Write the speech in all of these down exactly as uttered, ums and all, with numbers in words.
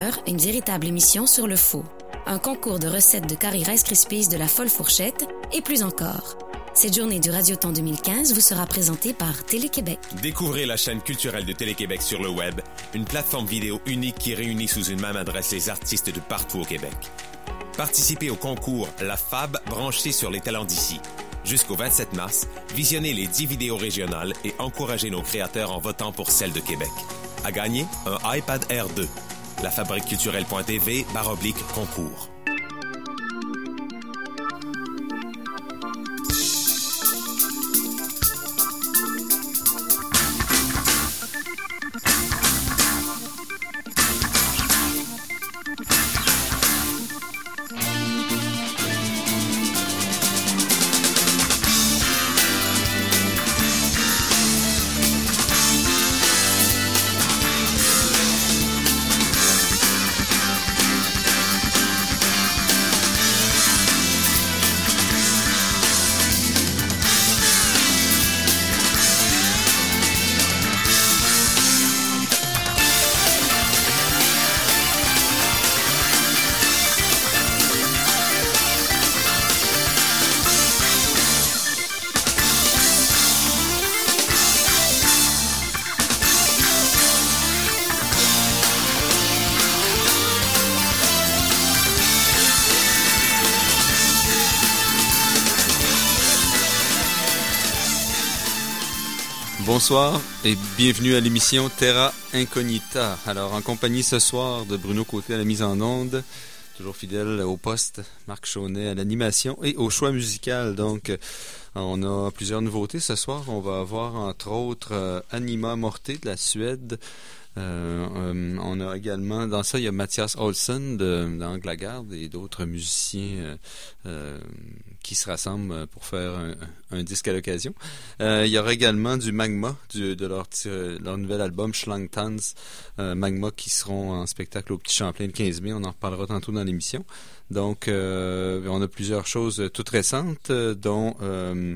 heures, une véritable émission sur le faux. Un concours de recettes de curry Rice Krispies de la folle fourchette et plus encore. Cette journée du Radioton deux mille quinze vous sera présentée par Télé-Québec. Découvrez la chaîne culturelle de Télé-Québec sur le web, une plateforme vidéo unique qui réunit sous une même adresse les artistes de partout au Québec. Participez au concours La Fab branchée sur les talents d'ici. Jusqu'au vingt-sept mars, visionnez les dix vidéos régionales et encouragez nos créateurs en votant pour celle de Québec. À gagner, un iPad Air deux. lafabriqueculturelle.tv barre oblique concours. Bonsoir et bienvenue à l'émission Terra Incognita. Alors, en compagnie ce soir de Bruno Côté à la mise en onde, toujours fidèle au poste, Marc Chaunet à l'animation et au choix musical. Donc, on a plusieurs nouveautés ce soir. On va avoir entre autres euh, Anima Morte de la Suède. Euh, euh, on a également, dans ça, il y a Mathias Olsson de, d'Anglagarde et d'autres musiciens euh, euh, qui se rassemblent pour faire un, un disque à l'occasion. Euh, il y aura également du Magma, du, de leur, leur nouvel album Schlangtanz, euh, Magma qui seront en spectacle au Petit Champlain le quinze mai. On en reparlera tantôt dans l'émission. Donc, euh, on a plusieurs choses toutes récentes, dont euh,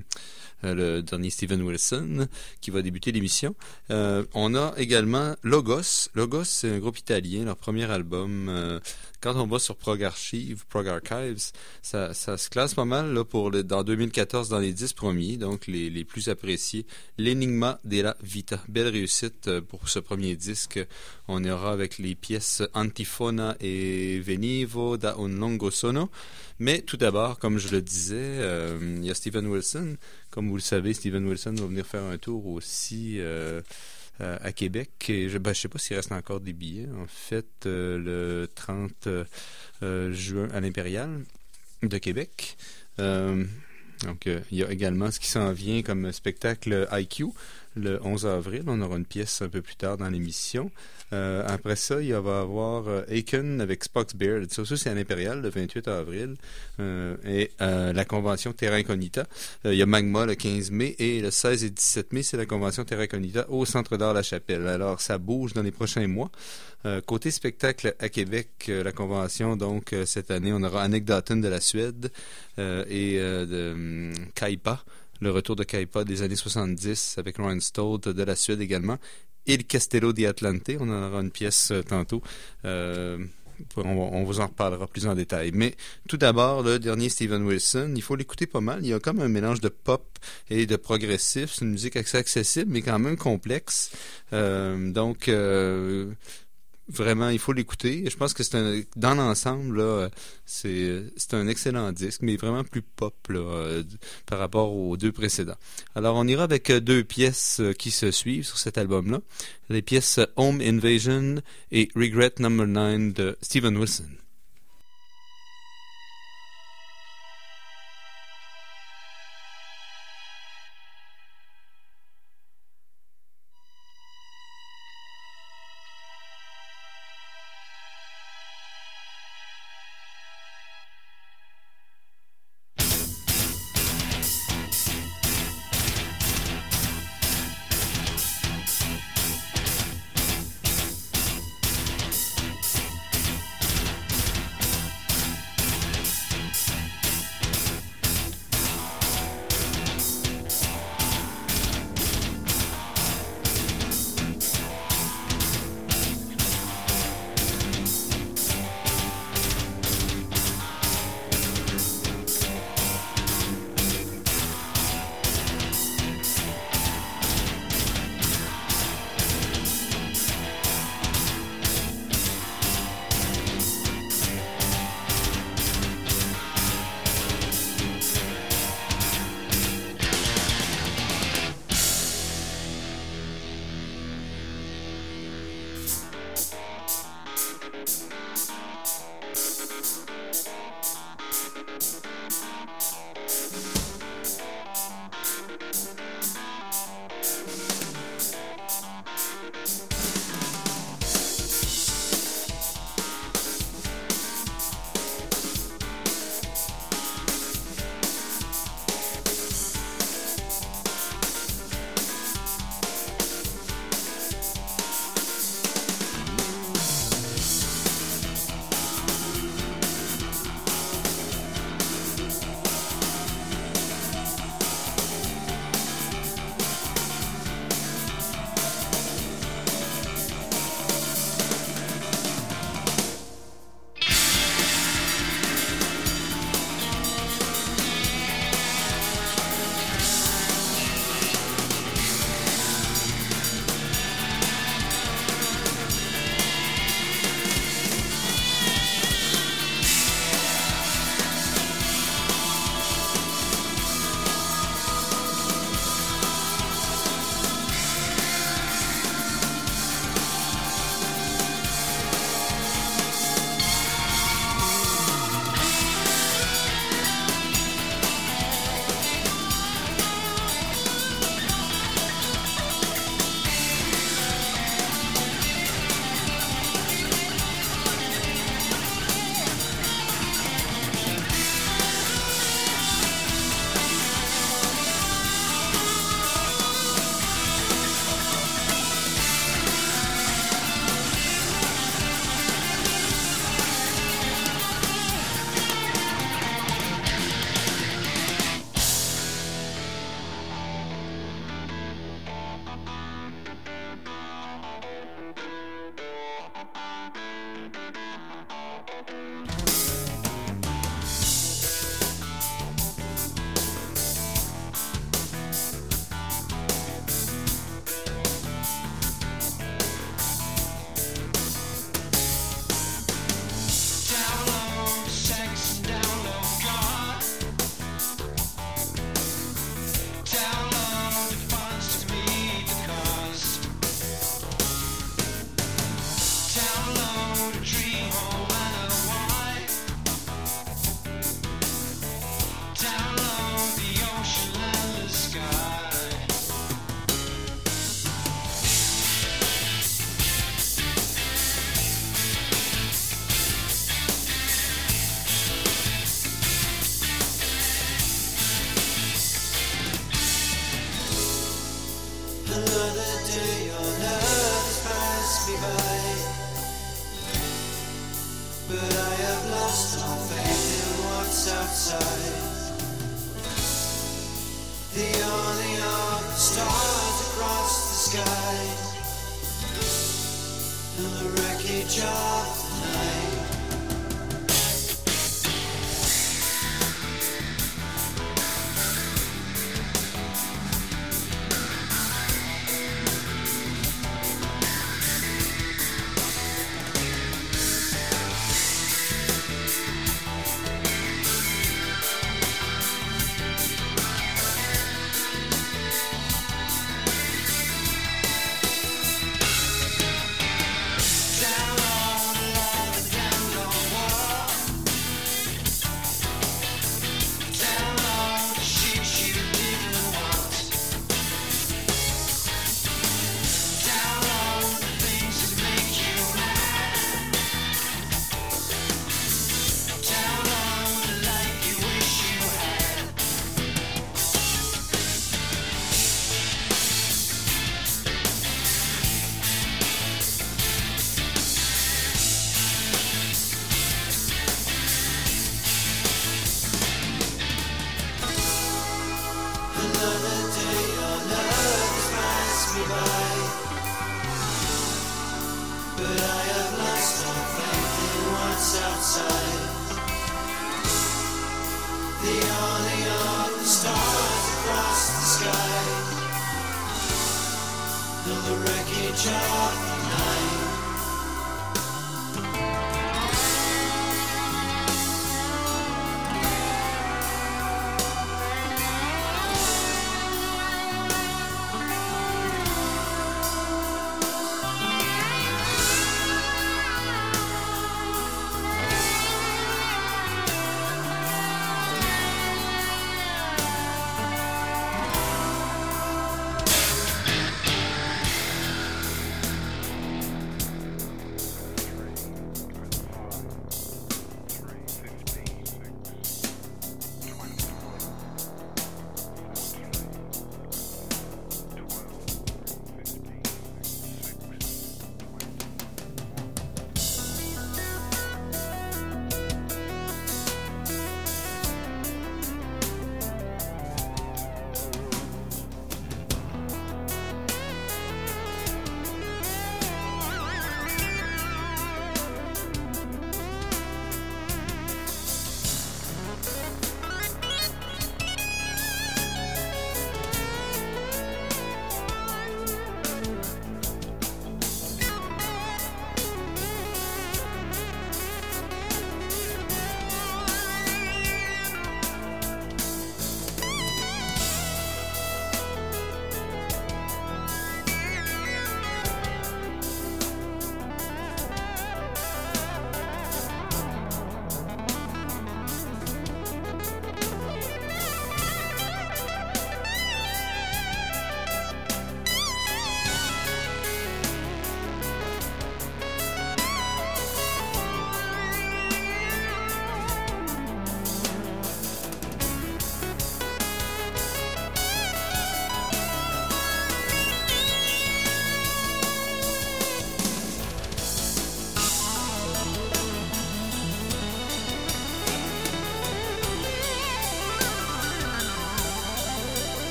le dernier Steven Wilson qui va débuter l'émission. Euh, on a également Logos. Logos, c'est un groupe italien, leur premier album. Euh, quand on va sur Prog Archive, Prog Archives, ça, ça se classe pas mal là, pour le, dans deux mille quatorze dans les dix premiers, donc les, les plus appréciés. L'Enigma della Vita. Belle réussite pour ce premier disque. On ira avec les pièces Antifona et Venivo da un longo sono. Mais tout d'abord, comme je le disais, euh, il y a Steven Wilson. Comme vous le savez, Steven Wilson va venir faire un tour aussi euh, à, à Québec. Et je ne ben, sais pas s'il reste encore des billets. En fait, euh, le trente euh, juin à l'Impérial de Québec. Euh, donc, euh, il y a également ce qui s'en vient comme spectacle I Q. Le onze avril, on aura une pièce un peu plus tard dans l'émission. Euh, après ça, il va y avoir euh, Aiken avec Spock's Beard. Ça, ça c'est à l'Impérial, le vingt-huit avril. Euh, et euh, la convention Terra Incognita. Euh, il y a Magma le quinze mai et le seize et dix-sept mai, c'est la convention Terra Incognita au Centre d'art La Chapelle. Alors, ça bouge dans les prochains mois. Euh, côté spectacle à Québec, euh, la convention, donc, euh, cette année, on aura Anecdoton de la Suède euh, et euh, de um, Kaipa. Le retour de Kaipa des années soixante-dix avec Ryan Stolt de la Suède également. Et le Castello di Atlante, on en aura une pièce euh, tantôt. Euh, on, on vous en reparlera plus en détail. Mais tout d'abord, le dernier Steven Wilson, il faut l'écouter pas mal. Il y a comme un mélange de pop et de progressif. C'est une musique assez accessible, mais quand même complexe. Euh, donc... Euh, Vraiment, il faut l'écouter. Je pense que c'est un, dans l'ensemble, là, c'est, c'est un excellent disque, mais vraiment plus pop là, euh, par rapport aux deux précédents. Alors, on ira avec deux pièces qui se suivent sur cet album-là. Les pièces Home Invasion et Regret Number nine de Steven Wilson.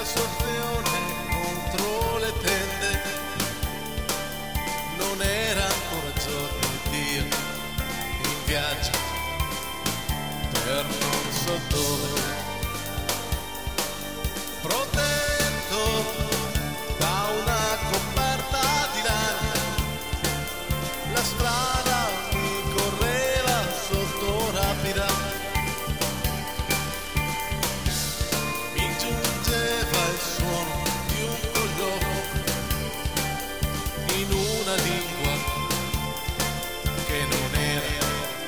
sua azione contro le tende non era ancora giorno di Dio in viaggio per non so dove, protetto da una coperta di lana, la strada mi correva sotto rapida, mi giungeva il suono di un colloquio in una lingua che non era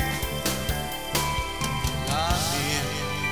la mia.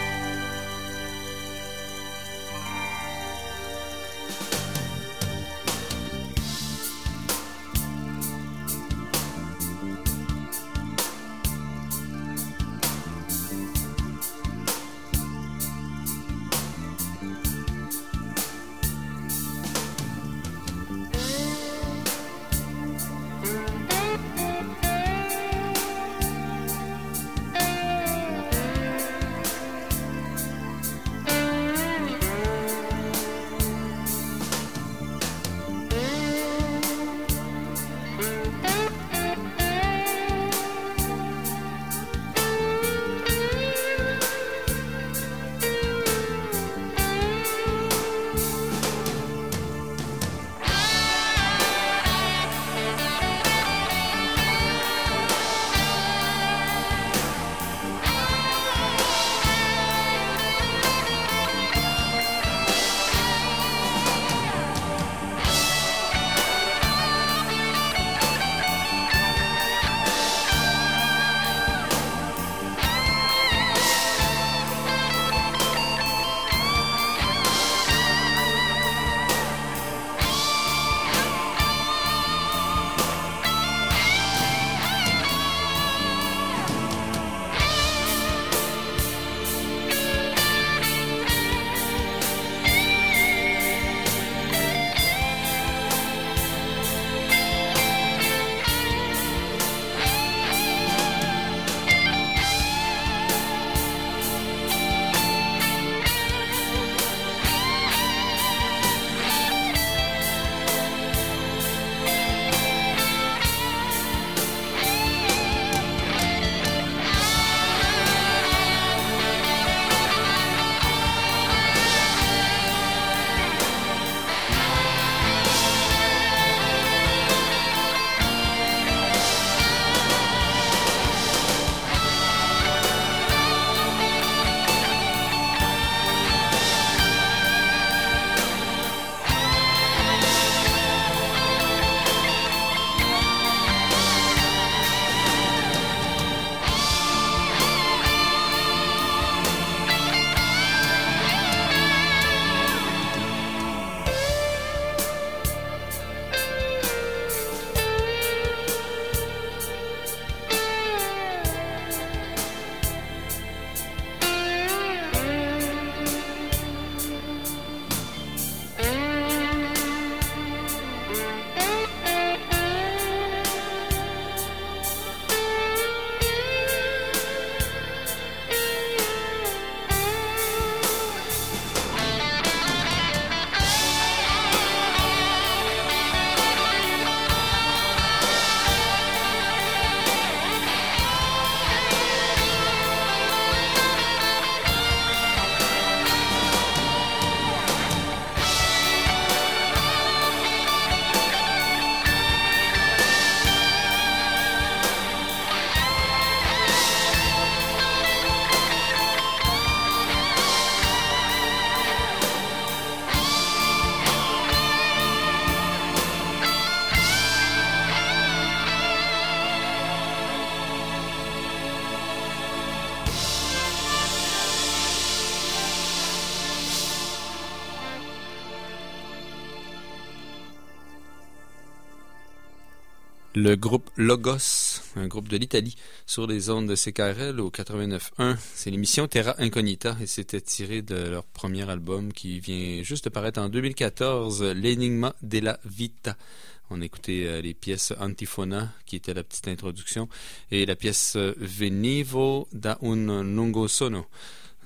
Le groupe Logos, un groupe de l'Italie, sur les ondes de C K R L au quatre-vingt-neuf point un. C'est l'émission Terra Incognita et c'était tiré de leur premier album qui vient juste de paraître en deux mille quatorze, L'Enigma della Vita. On a écouté euh, les pièces Antifona, qui était la petite introduction, et la pièce Venivo da un lungo sono.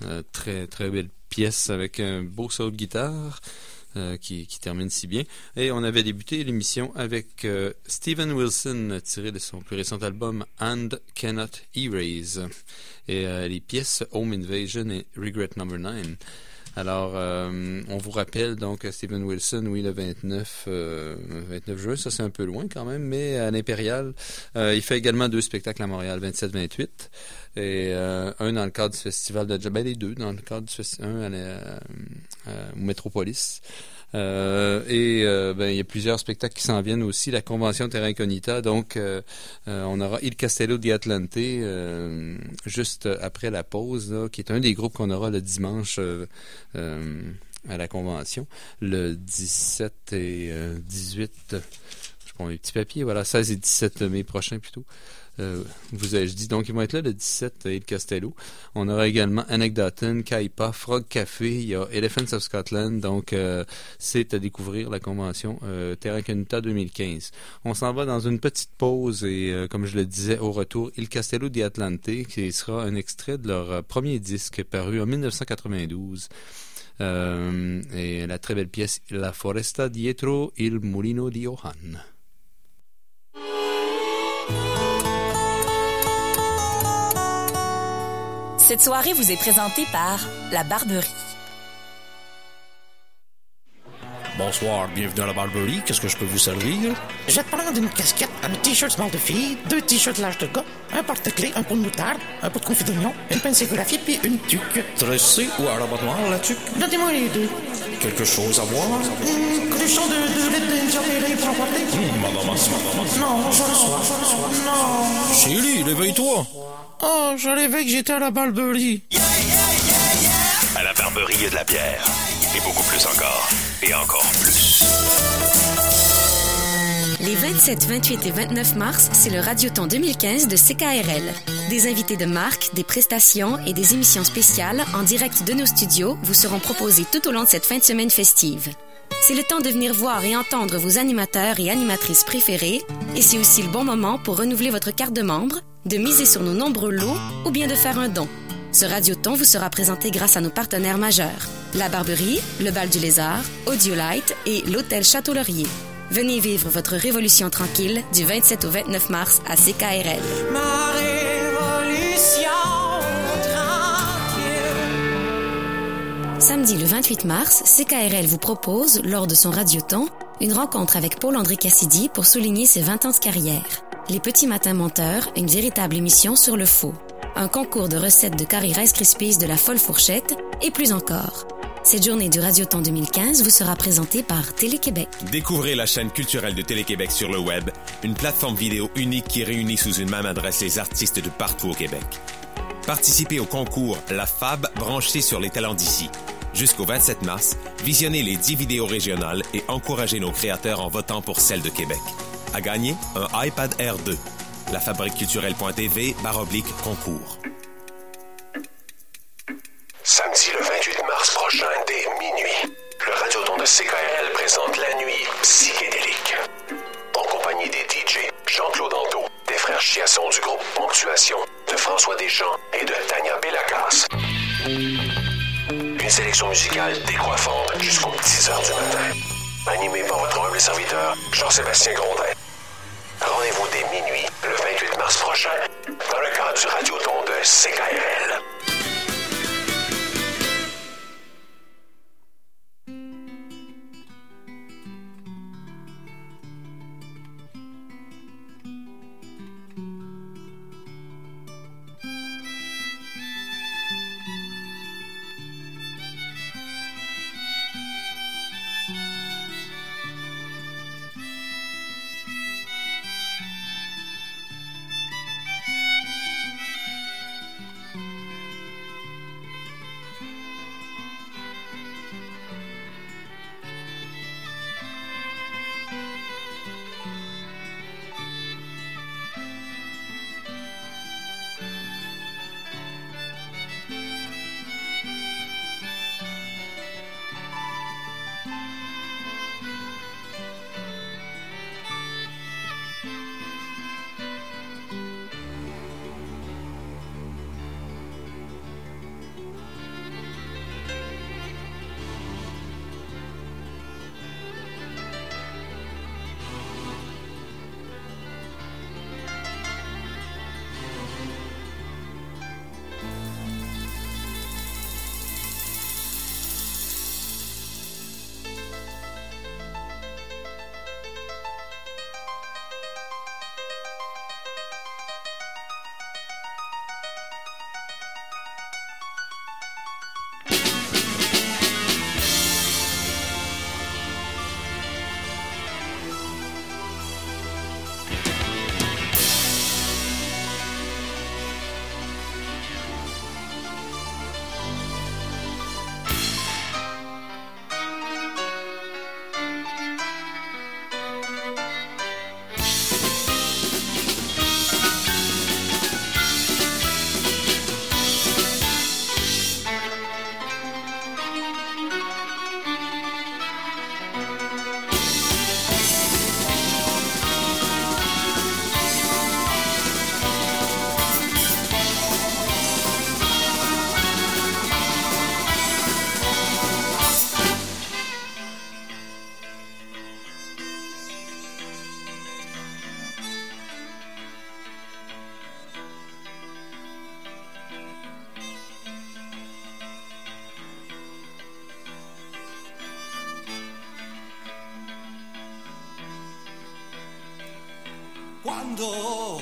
Euh, très, très belle pièce avec un beau solo de guitare. Euh, qui, qui termine si bien. Et on avait débuté l'émission avec euh, Steven Wilson, tiré de son plus récent album And Cannot Erase, et euh, les pièces Home Invasion et Regret Number nine. Alors, euh, on vous rappelle donc Steven Wilson, oui, le vingt-neuf, euh, vingt-neuf juin, ça c'est un peu loin quand même, mais à l'Impérial, euh, il fait également deux spectacles à Montréal, vingt-sept vingt-huit, et euh, un dans le cadre du festival de jazz, ben les deux dans le cadre du festival, un à la, euh, au Métropolis. Euh, et euh, ben il y a plusieurs spectacles qui s'en viennent aussi, la convention Terra Incognita, donc euh, euh, on aura Il Castello di Atlante euh, juste après la pause, là, qui est un des groupes qu'on aura le dimanche euh, euh, à la convention, le dix-sept et euh, dix-huit, je prends mes petits papiers, voilà, seize et dix-sept mai prochain plutôt. Euh, vous ai-je dit, donc ils vont être là le dix-sept à Il Castello. On aura également Anecdoton, Kaipa, Frog Café, il y a Elephants of Scotland, donc euh, c'est à découvrir la convention euh, Terra Incognita deux mille quinze. On s'en va dans une petite pause et euh, comme je le disais au retour, Il Castello di Atlante, qui sera un extrait de leur euh, premier disque paru en dix-neuf cent quatre-vingt-douze. Euh, et la très belle pièce La Foresta dietro il mulino di Johann. Cette soirée vous est présentée par La Barberie. Bonsoir, bienvenue à la Barberie. Qu'est-ce que je peux vous servir? Je vais te prendre une casquette, un t-shirt small de fille, deux t-shirts large de gars, un porte-clés, un pot de moutarde, un pot de confit d'oignon, une pince écographiée puis une tuque. Tressé ou à l'abattoir, la tuque? Donnez-moi les deux. Quelque chose à boire? Mmh, cruchon de deux litres d'indiopéré pour emporter? Hum, madame, madame. Non, je reçois, je reçois. Non. Chérie, réveille-toi. Oh, je rêvais que j'étais à la Barberie. Yeah, yeah, yeah, yeah. À la Barberie, il y a de la bière. Et beaucoup plus encore. Et encore plus. Les vingt-sept, vingt-huit et vingt-neuf mars, c'est le Radioton deux mille quinze de C K R L. Des invités de marque, des prestations et des émissions spéciales en direct de nos studios vous seront proposées tout au long de cette fin de semaine festive. C'est le temps de venir voir et entendre vos animateurs et animatrices préférés, et c'est aussi le bon moment pour renouveler votre carte de membre, de miser sur nos nombreux lots ou bien de faire un don. Ce Radioton vous sera présenté grâce à nos partenaires majeurs, La Barberie, le Bal du Lézard, Audiolite et l'Hôtel Château-Laurier. Venez vivre votre révolution tranquille du vingt-sept au vingt-neuf mars à C K R L. Ma révolution tranquille. Samedi le vingt-huit mars, C K R L vous propose, lors de son Radioton, une rencontre avec Paul-André Cassidy pour souligner ses vingt ans de carrière. Les Petits Matins Menteurs, une véritable émission sur le faux. Un concours de recettes de curry Rice Krispies de la Folle Fourchette et plus encore. Cette journée du Radioton deux mille quinze vous sera présentée par Télé-Québec. Découvrez la chaîne culturelle de Télé-Québec sur le web, une plateforme vidéo unique qui réunit sous une même adresse les artistes de partout au Québec. Participez au concours La Fab branchée sur les talents d'ici. Jusqu'au vingt-sept mars, visionnez les dix vidéos régionales et encouragez nos créateurs en votant pour celle de Québec. À gagner, un iPad Air deux. La fabrique culturelle.tv barre oblique concours. Samedi le vingt-huit mars prochain, dès minuit, le Radioton de C K R L présente la nuit psychédélique. En compagnie des D J Jean-Claude Anto, des frères Chiasson du groupe Ponctuation, de François Deschamps et de Tania Bellacas. Une sélection musicale décoiffante jusqu'aux dix heures du matin. Animé par votre humble serviteur, Jean-Sébastien Grondin. Rendez-vous dès minuit, le vingt-huit mars prochain, dans le cadre du Radioton de C K R L. quando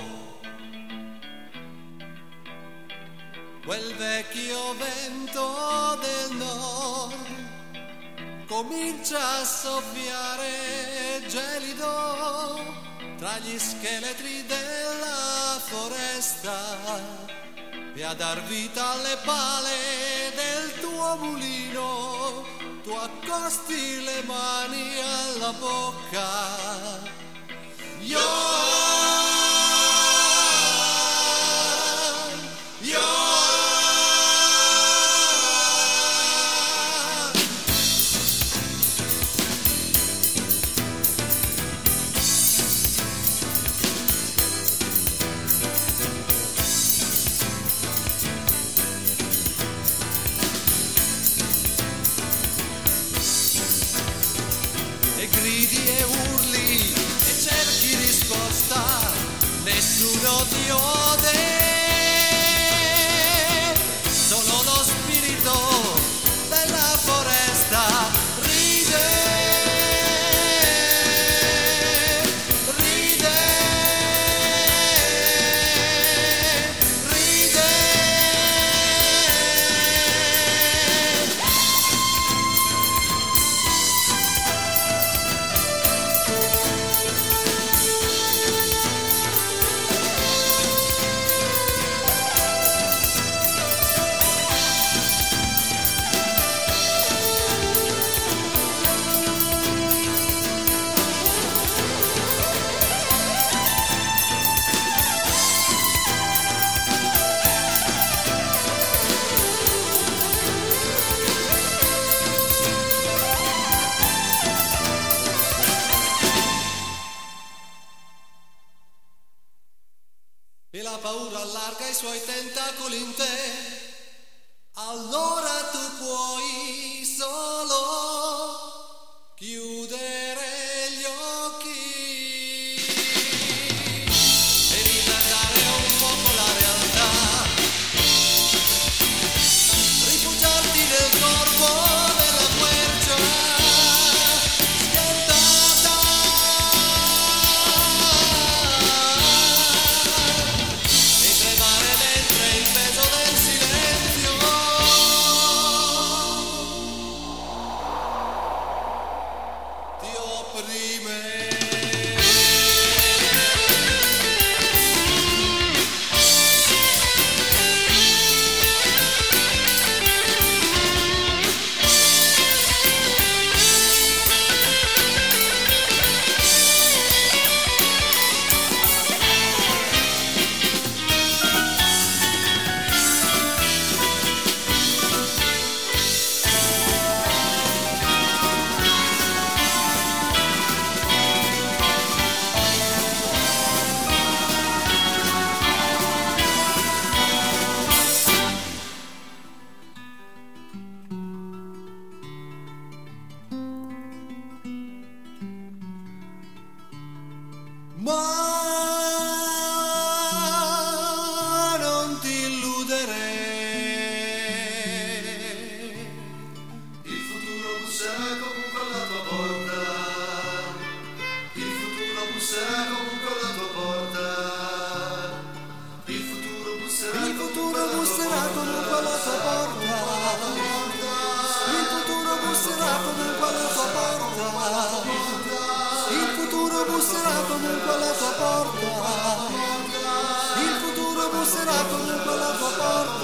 quel vecchio vento del nord comincia a soffiare gelido tra gli scheletri della foresta e a dar vita alle pale del tuo mulino tu accosti le mani alla bocca. Io nessuno ti ode, solo lo spirito della foresta ride, ride, ride. E la paura allarga i suoi tentacoli in te, allora tu puoi solo chiudere gli occhi e ritardare un poco la realtà, rifugiarti nel corpo della quercia schiantata e tremare mentre il peso del silenzio ti opprime. Ma non ti illudere, il futuro busserà comunque alla tua porta, il futuro busserà comunque alla tua porta, il futuro busserà il futuro busserà comunque alla tua porta, il futuro busserà comunque alla tua porta, il futuro busserà comunque alla tua porta, il futuro busserà comunque alla tua porta.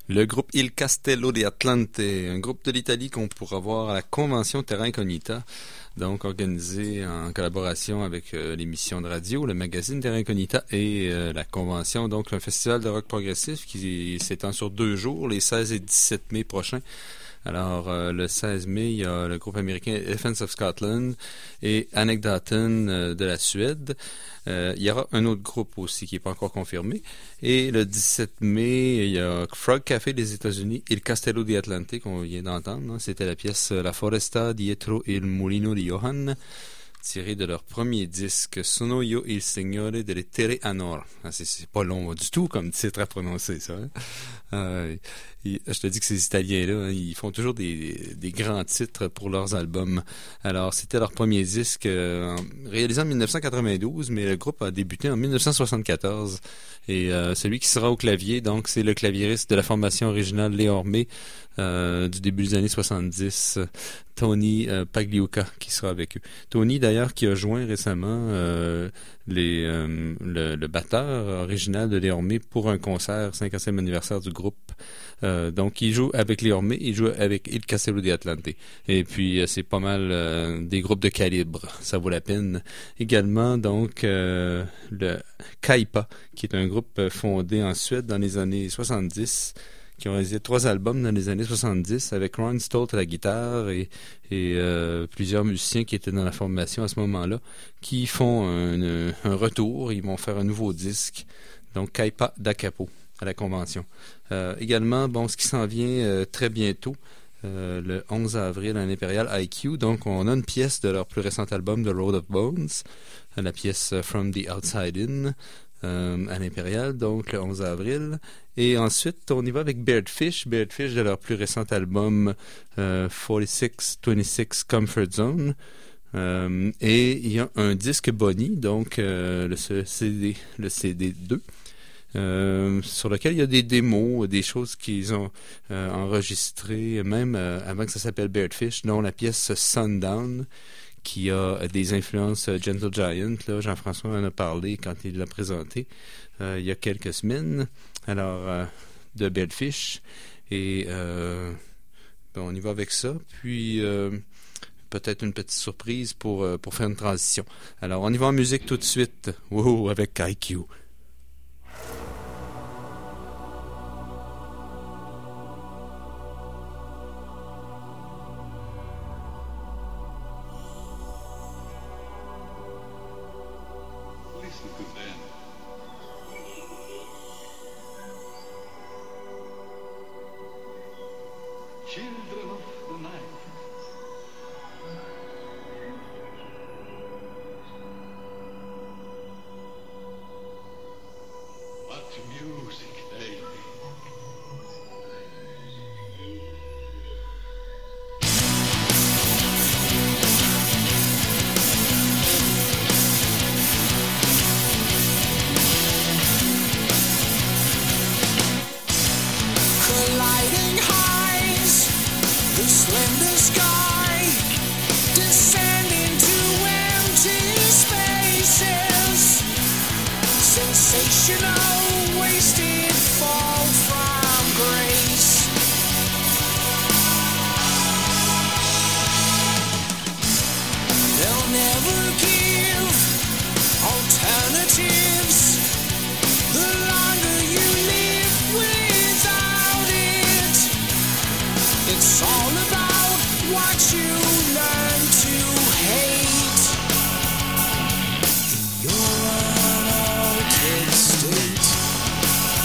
Le groupe Il Castello di Atlante, un groupe de l'Italie qu'on pourra voir à la convention Terra Incognita, donc organisée en collaboration avec euh, l'émission de radio, le magazine Terra Incognita et euh, la convention, donc un festival de rock progressif qui s'étend sur deux jours, les seize et dix-sept mai prochains. Alors, euh, le seize mai, il y a le groupe américain Elephants of Scotland et Anekdoten euh, de la Suède. Euh, il y aura un autre groupe aussi qui n'est pas encore confirmé. Et le dix-sept mai, il y a Frog Café des États-Unis et le Castello di Atlante qu'on vient d'entendre. Hein. C'était la pièce La Foresta dietro il mulino di Johann, tiré de leur premier disque Sono io il signore delle terre anor. Ah, c'est, c'est pas long du tout comme titre à prononcer, ça. Hein? Euh, et, je te dis que ces Italiens-là, hein, ils font toujours des, des grands titres pour leurs albums. Alors, c'était leur premier disque euh, réalisé en dix-neuf cent quatre-vingt-douze, mais le groupe a débuté en dix-neuf cent soixante-quatorze. Et euh, celui qui sera au clavier, donc, c'est le claviériste de la formation originale Léon May euh, du début des années soixante-dix, Tony euh, Pagliuca, qui sera avec eux. Tony, d'ailleurs, qui a joint récemment euh, les, euh, le, le batteur original de Léon May pour un concert cinquantième anniversaire du groupe. Euh, donc, il joue avec Léon May, il joue avec Il Castello di Atlante. Et puis, euh, c'est pas mal euh, des groupes de calibre, ça vaut la peine. Également, donc, euh, le Kaipa, qui est un groupe fondé en Suède dans les années soixante-dix, qui ont réalisé trois albums dans les années soixante-dix avec Ron Stolt à la guitare et, et euh, plusieurs musiciens qui étaient dans la formation à ce moment-là, qui font un, un retour, ils vont faire un nouveau disque, donc Kaipa da Capo à la convention. Euh, également, bon, ce qui s'en vient euh, très bientôt, euh, le onze avril à l'Impérial I Q, donc on a une pièce de leur plus récent album, The Road of Bones, la pièce From the Outside In, Euh, à l'Impérial, donc le onze avril. Et ensuite, on y va avec Beardfish, Beardfish de leur plus récent album euh, quarante-six vingt-six Comfort Zone. Euh, et il y a un disque Bonnie, donc euh, le C D, le C D deux, euh, sur lequel il y a des démos, des choses qu'ils ont euh, enregistrées, même euh, avant que ça s'appelle Beardfish, dont la pièce Sundown, qui a des influences Gentle Giant. Là, Jean-François en a parlé quand il l'a présenté euh, il y a quelques semaines. Alors, euh, de Beardfish. Et euh, ben, on y va avec ça. Puis, euh, peut-être une petite surprise pour, euh, pour faire une transition. Alors, on y va en musique tout de suite. Wow, avec I Q. Children of the night, what music they make. Colliding highs, the slender sky, descending to empty spaces, sensational, wasted fall from grace. They'll never give alternatives. The longer you live without it, it's all about what you learn to hate in your unaltered state.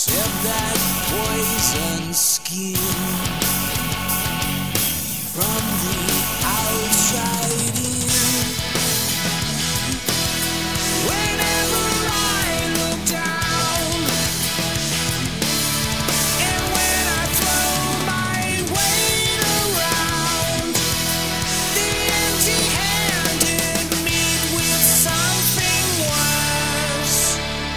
except that poison skin from the outside in. Whenever I look down, and when I throw my weight around, the empty-handed meet with something worse.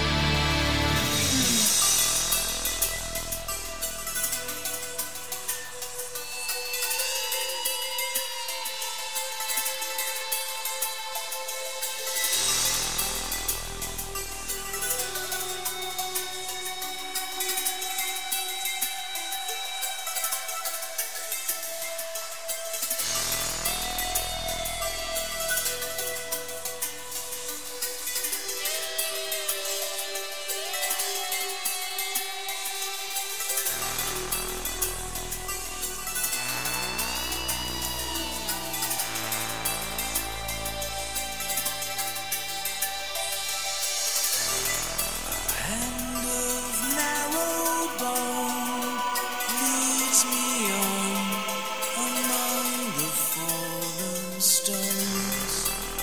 Hand of narrow bone leads me on among the fallen stones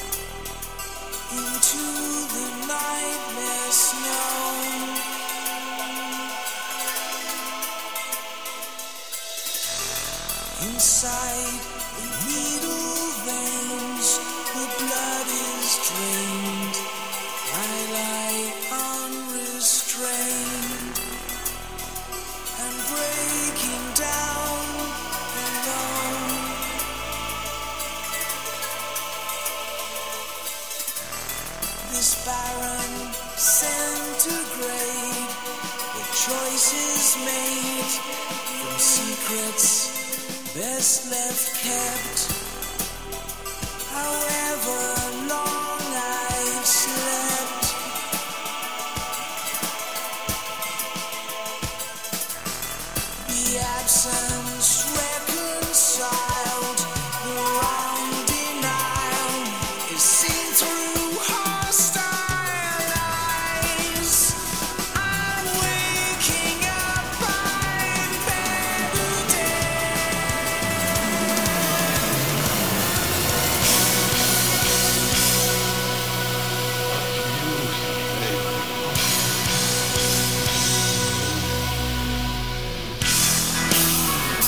into the nightmare snow. Inside the needle veins, the blood is drained. I lie unrestrained and breaking down alone. This barren centigrade, the choice is made from secrets best left kept. However long I've slept, the absence reconciled, the wrong denial is seen through hostile eyes. I'm waking up, I'm better dead.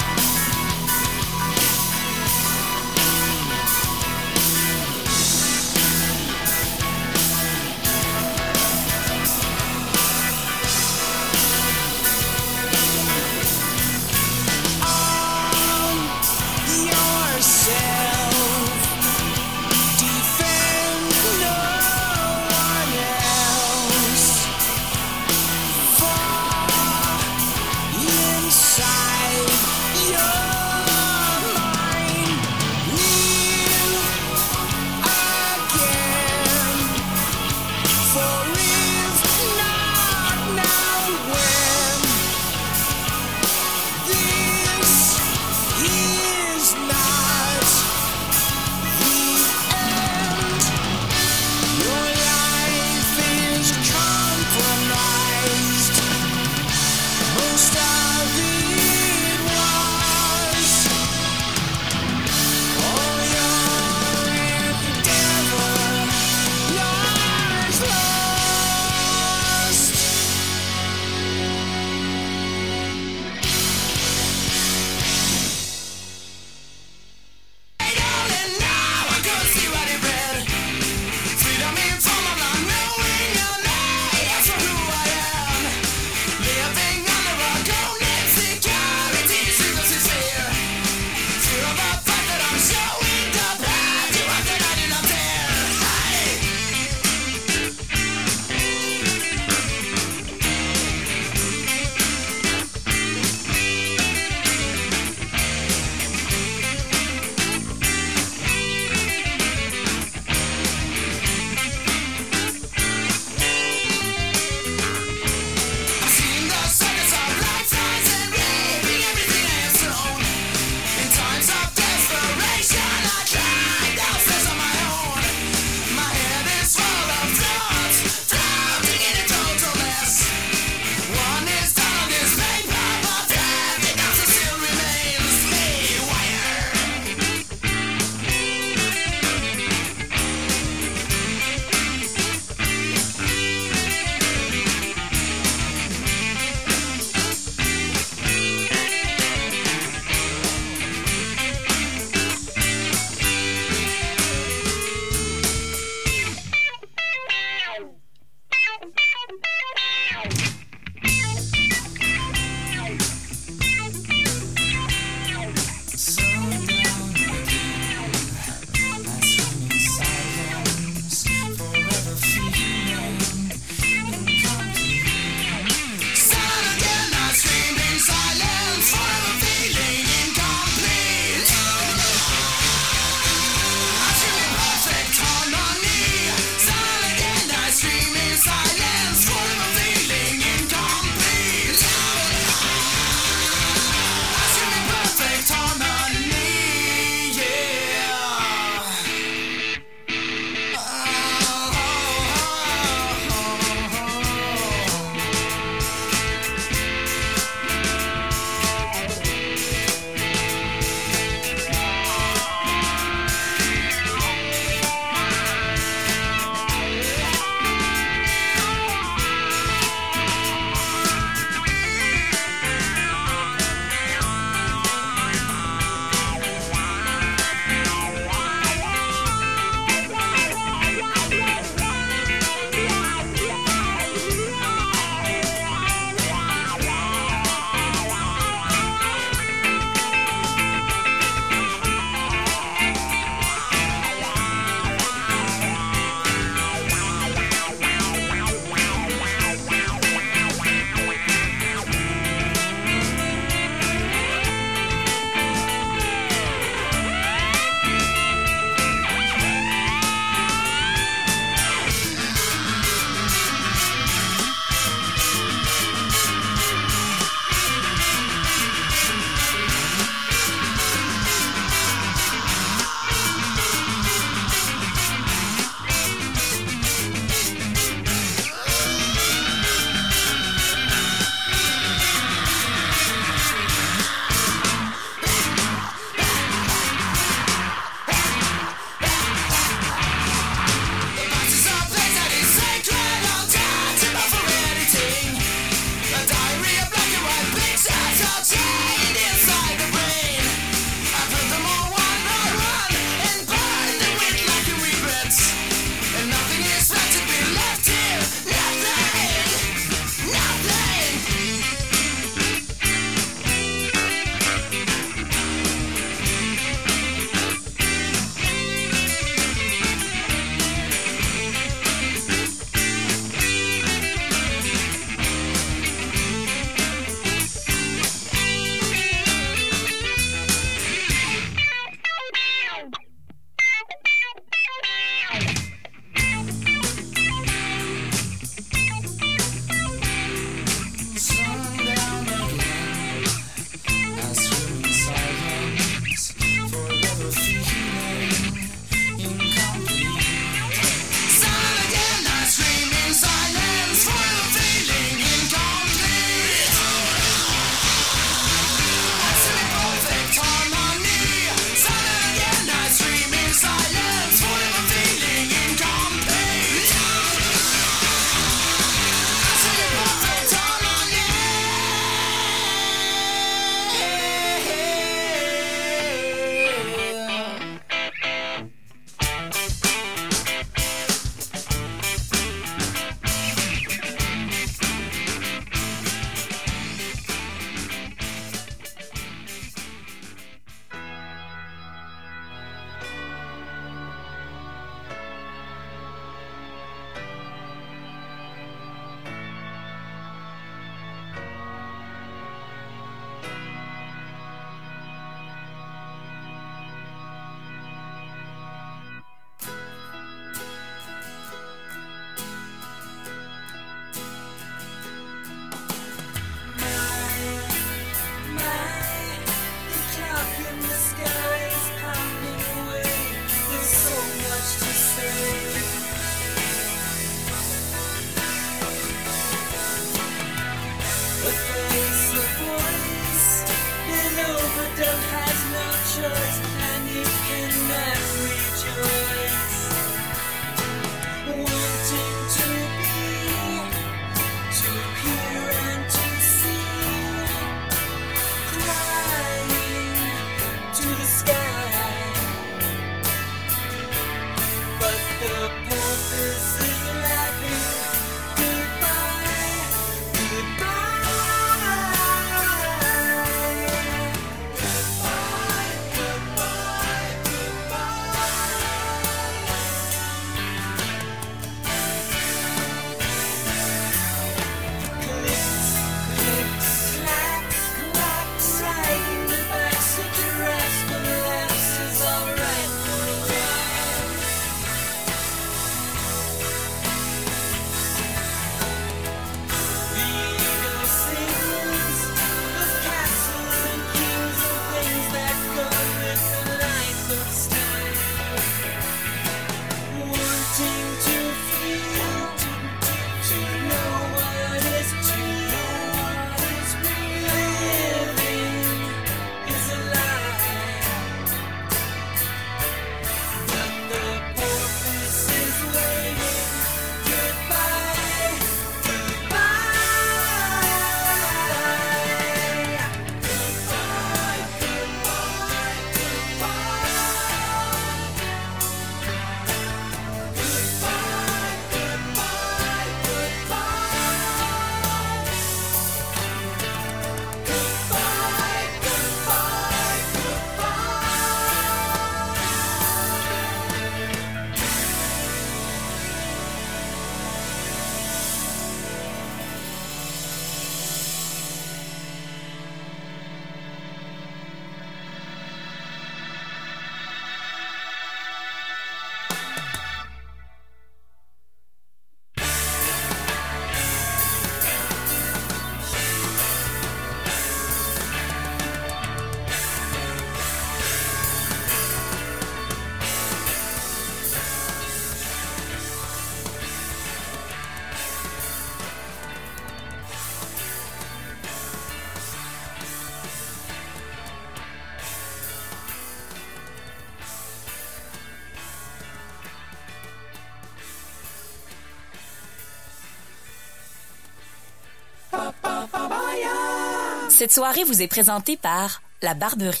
Cette soirée vous est présentée par La Barberie.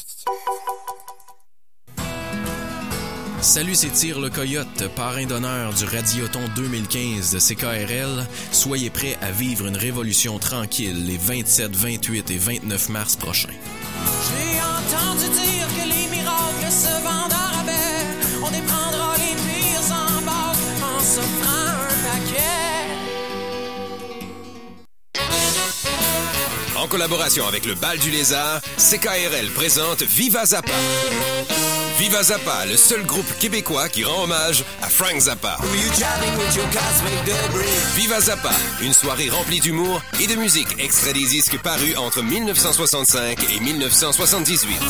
Salut, c'est Tire le Coyote, parrain d'honneur du Radioton deux mille quinze de C K R L. Soyez prêts à vivre une révolution tranquille les vingt-sept, vingt-huit et vingt-neuf mars prochains. J'ai entendu dire que les miracles se vendent à rabais. On déprendra les pires en bas en s'offrant un paquet. En collaboration avec le Bal du Lézard, C K R L présente Viva Zappa. Viva Zappa, le seul groupe québécois qui rend hommage à Frank Zappa. Viva Zappa, une soirée remplie d'humour et de musique, extrait des disques parus entre dix-neuf cent soixante-cinq et dix-neuf cent soixante-dix-huit.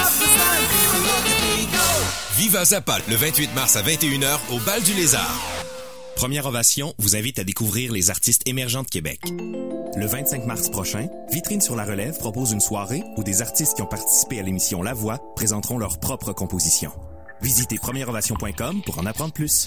Viva Zappa, le vingt-huit mars à vingt et une heures au Bal du Lézard. Première Ovation vous invite à découvrir les artistes émergents de Québec. Le vingt-cinq mars prochain, Vitrine sur la Relève propose une soirée où des artistes qui ont participé à l'émission La Voix présenteront leurs propres compositions. Visitez première ovation point com pour en apprendre plus.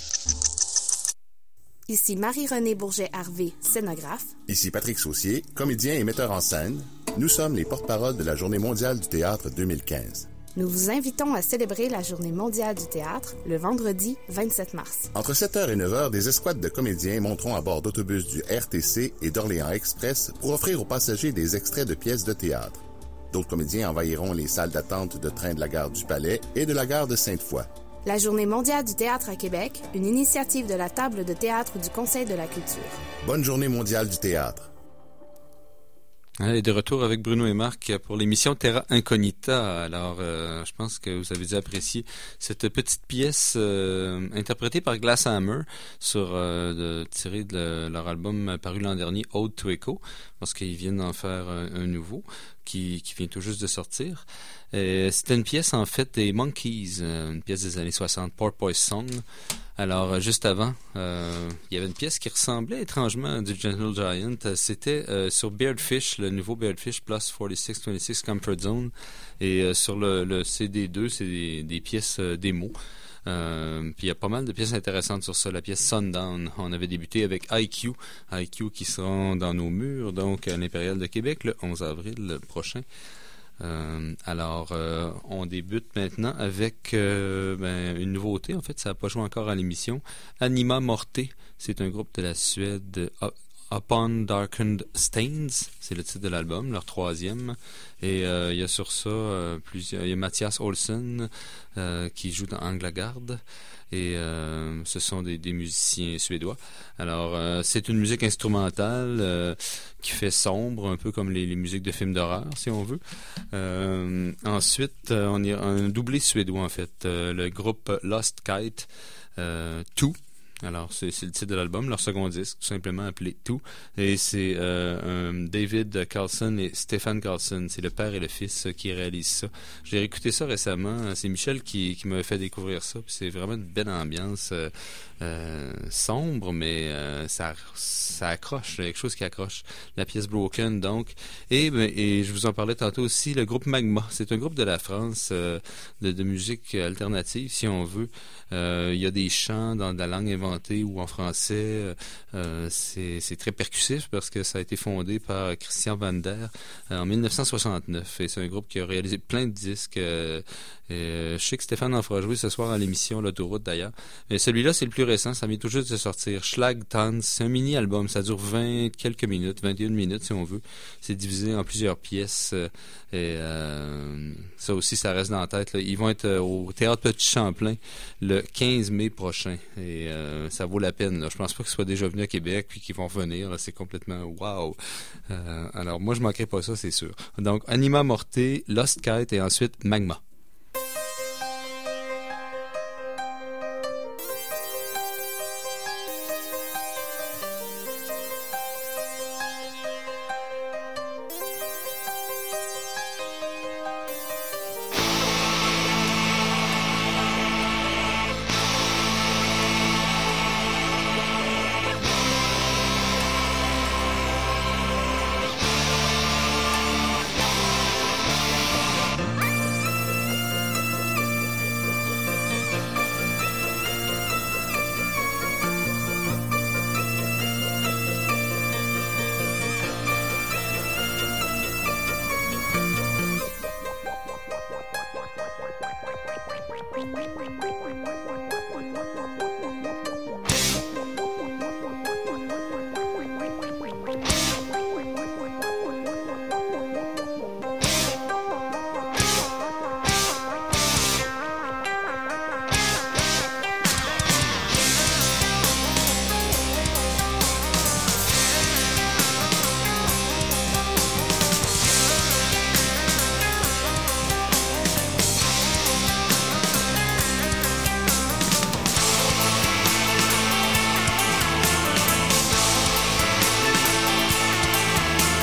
Ici Marie-Renée Bourget-Harvey, scénographe. Ici Patrick Saucier, comédien et metteur en scène. Nous sommes les porte-parole de la Journée mondiale du théâtre deux mille quinze. Nous vous invitons à célébrer la Journée mondiale du théâtre le vendredi vingt-sept mars. Entre sept heures et neuf heures, des escouades de comédiens monteront à bord d'autobus du R T C et d'Orléans Express pour offrir aux passagers des extraits de pièces de théâtre. D'autres comédiens envahiront les salles d'attente de train de la gare du Palais et de la gare de Sainte-Foy. La Journée mondiale du théâtre à Québec, une initiative de la table de théâtre du Conseil de la culture. Bonne Journée mondiale du théâtre. Et de retour avec Bruno et Marc pour l'émission Terra Incognita. Alors, euh, je pense que vous avez dû apprécier cette petite pièce euh, interprétée par Glass Hammer sur euh, de, tirée de leur album paru l'an dernier, Ode to Echo, parce qu'ils viennent d'en faire un, un nouveau qui, qui vient tout juste de sortir. Euh, c'était une pièce en fait des Monkees, une pièce des années soixante, Porpoise Song. Alors, juste avant, euh, il y avait une pièce qui ressemblait étrangement à du Gentle Giant. C'était euh, sur Beardfish, le nouveau Beardfish Plus quarante-six vingt-six Comfort Zone. Et euh, sur le, le C D deux, c'est des, des pièces euh, démo. Euh, puis il y a pas mal de pièces intéressantes sur ça. La pièce Sundown, on avait débuté avec I Q. I Q qui seront dans nos murs, donc à l'Impérial de Québec, le onze avril prochain. Euh, alors, euh, on débute maintenant avec euh, ben, une nouveauté. En fait, ça n'a pas joué encore à l'émission. Anima Morte, c'est un groupe de la Suède. Upon Darkened Stains, c'est le titre de l'album, leur troisième. Et euh, il y a sur ça euh, plusieurs. Il y a Mathias Olsson euh, qui joue dans Anglagarde. Et euh, ce sont des, des musiciens suédois. Alors, euh, c'est une musique instrumentale euh, qui fait sombre, un peu comme les, les musiques de films d'horreur, si on veut. Euh, ensuite, euh, on y a un doublé suédois, en fait. Euh, le groupe Lost Kite euh, deux. Alors, c'est, c'est le titre de l'album, leur second disque, tout simplement appelé Two. Et c'est euh, un David Carlson et Stefan Carlson. C'est le père et le fils euh, qui réalisent ça. J'ai réécouté ça récemment. C'est Michel qui, qui m'avait fait découvrir ça. Puis c'est vraiment une belle ambiance euh, euh, sombre, mais euh, ça, ça accroche. Il y a quelque chose qui accroche. La pièce Broken, donc. Et, ben, et je vous en parlais tantôt aussi, le groupe Magma. C'est un groupe de la France euh, de, de musique alternative, si on veut. Euh, il y a des chants dans de la langue inventée ou en français. Euh, c'est, c'est très percussif parce que ça a été fondé par Christian Vander euh, en dix-neuf cent soixante-neuf. Et c'est un groupe qui a réalisé plein de disques. Euh, et je sais que Stéphane en fera jouer ce soir à l'émission L'Autoroute d'ailleurs. Mais celui-là, c'est le plus récent. Ça vient tout juste de sortir. Schlag Tanz. C'est un mini-album. Ça dure vingt quelques minutes, vingt et une minutes si on veut. C'est divisé en plusieurs pièces. Euh, et euh, ça aussi, ça reste dans la tête. Là. Ils vont être euh, au Théâtre Petit Champlain le quinze mai prochain. Et euh, ça vaut la peine. Là. Je pense pas qu'ils soient déjà venus à Québec puis qu'ils vont revenir. Là. C'est complètement wow. Euh, alors, moi, je manquerai pas ça, c'est sûr. Donc, Anima Morte, Lost Kite et ensuite Magma. Thank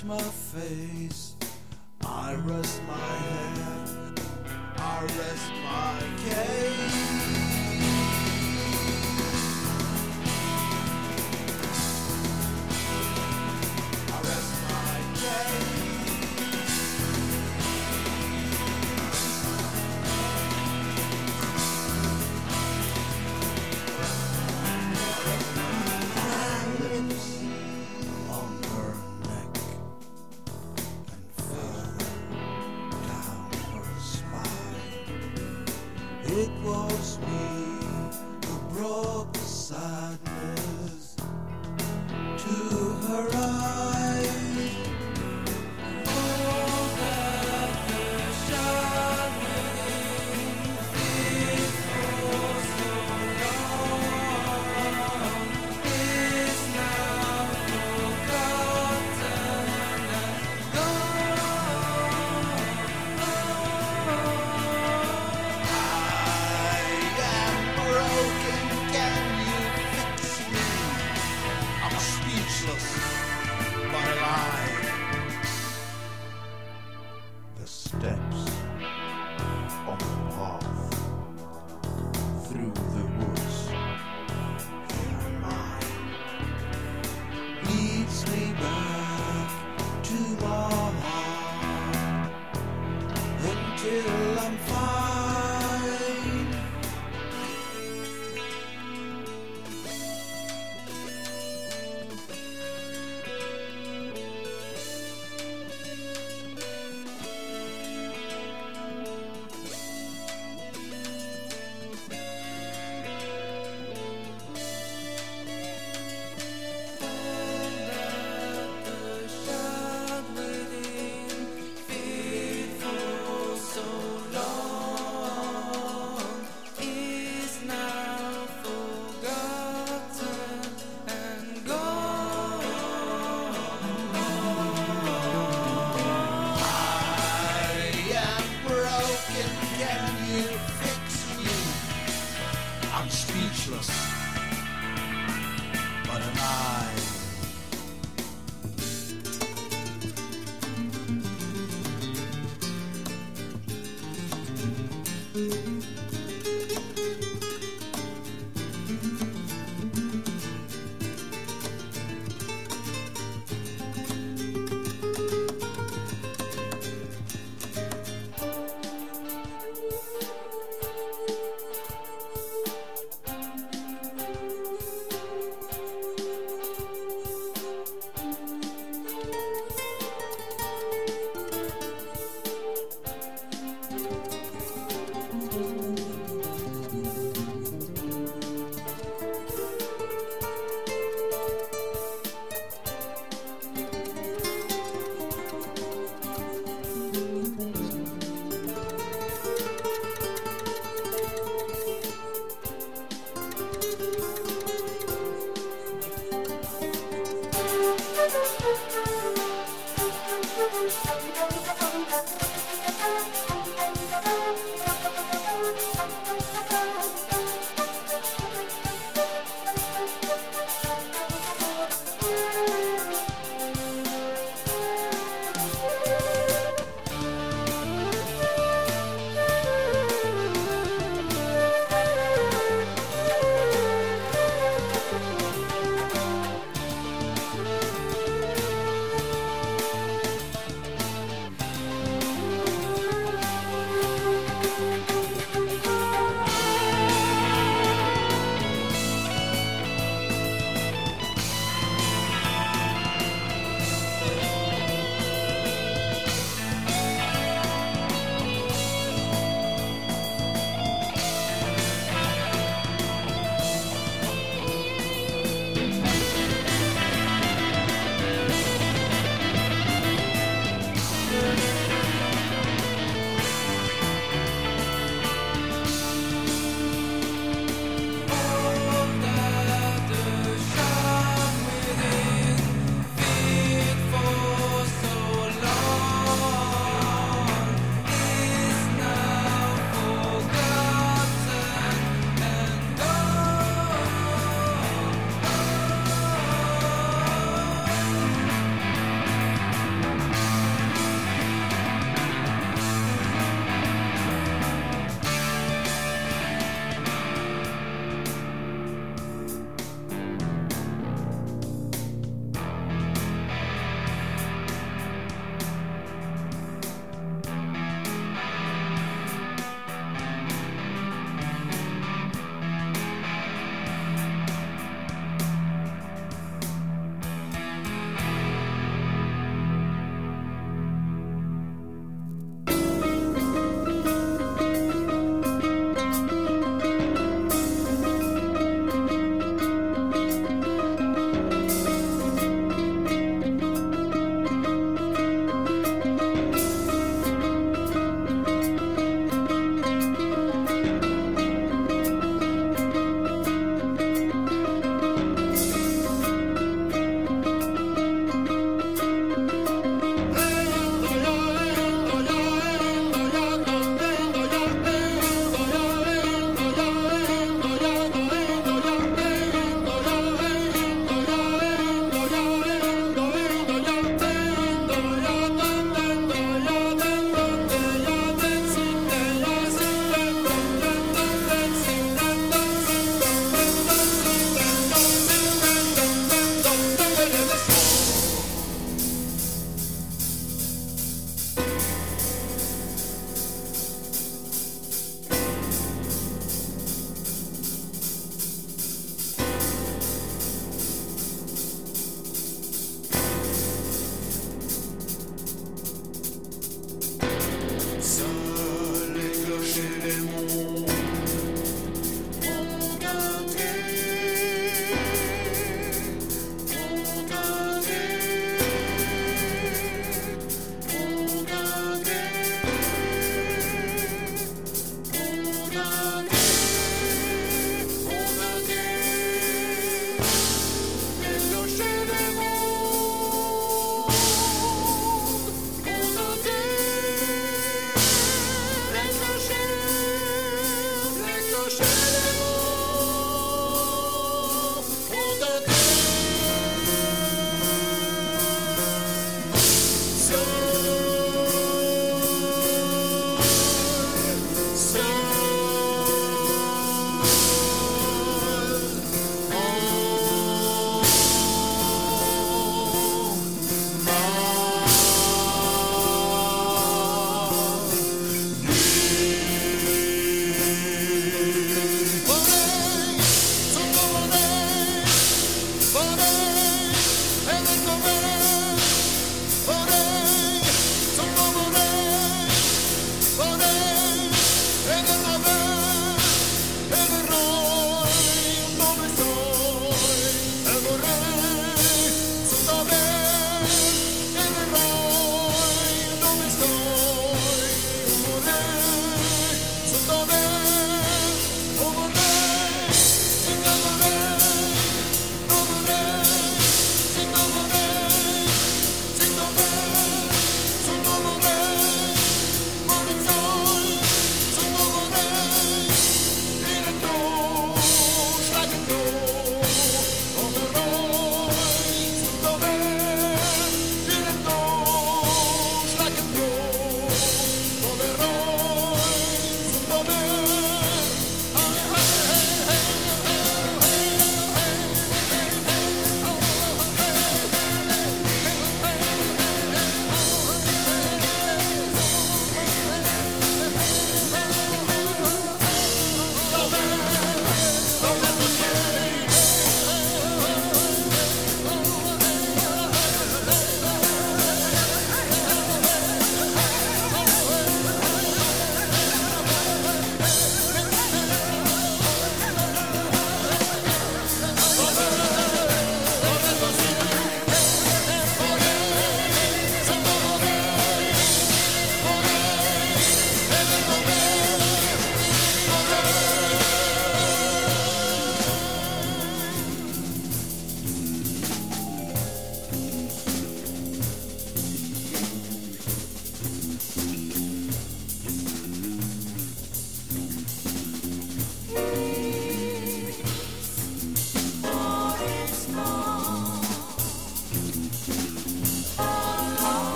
wash my face, I rest my head, I rest my case. I rest my case. It was me who brought the sadness to her eyes. Oh, that the shining fear for so long is now forgotten and gone. But alive. The steps on the path through the woods here mine leads me back to my heart until I'm fine.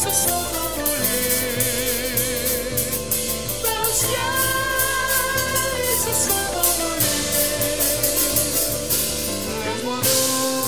se sont envolés. Vers le ciel, ils se sont envolés. Les oiseaux.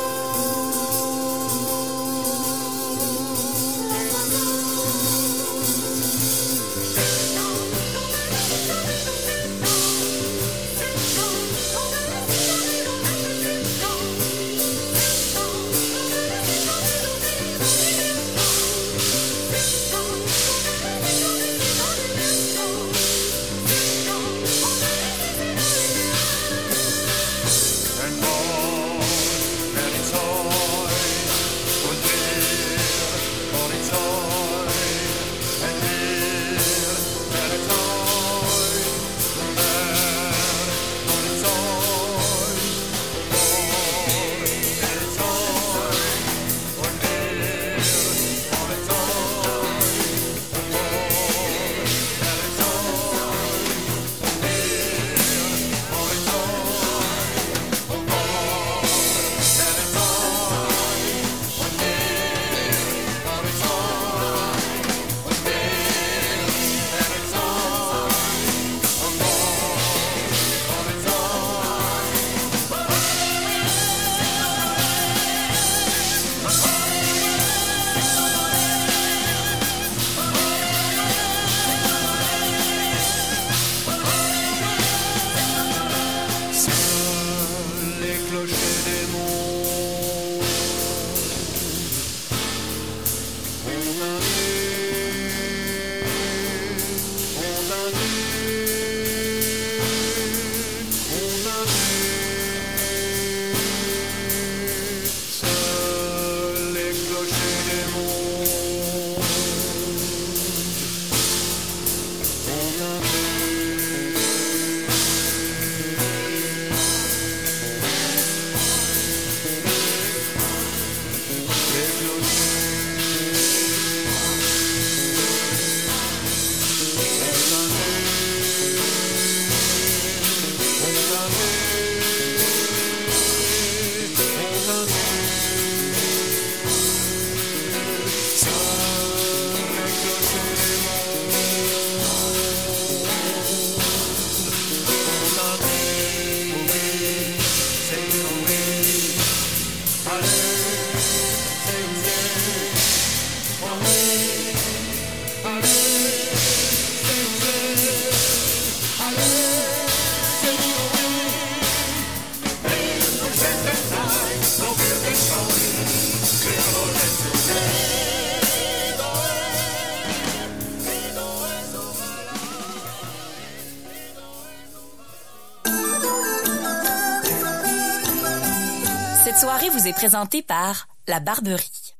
Cette soirée vous est présentée par La Barberie.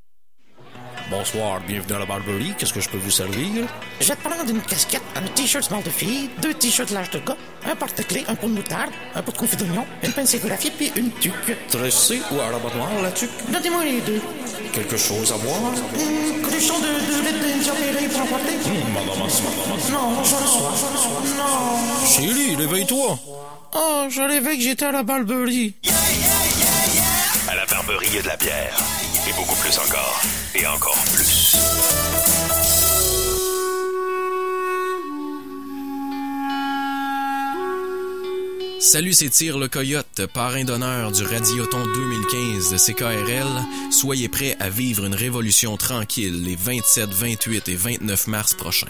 Bonsoir, bienvenue à la Barberie. Qu'est-ce que je peux vous servir? Je vais te prendre une casquette, un t-shirt small de fille, deux t-shirts large de gars, un porte-clés, un pot de moutarde, un pot de confit d'oignon, une pince sérigraphiée puis une tuque. Tressé ou à rabat-noir, la tuque? Donnez-moi les deux. Quelque chose à boire? Hum, cruchon de deux litres d'India Péré pour emporter? Hum, madame, madame. Non, je reçois, je reçois. Non. Chérie, réveille-toi. Oh, je rêvais que j'étais à la Barberie. À la Barberie, il y a de la bière. Et beaucoup plus encore. Et encore plus. Salut, c'est Tire le Coyote, parrain d'honneur du Radioton deux mille quinze de C K R L. Soyez prêts à vivre une révolution tranquille les vingt-sept, vingt-huit et vingt-neuf mars prochains.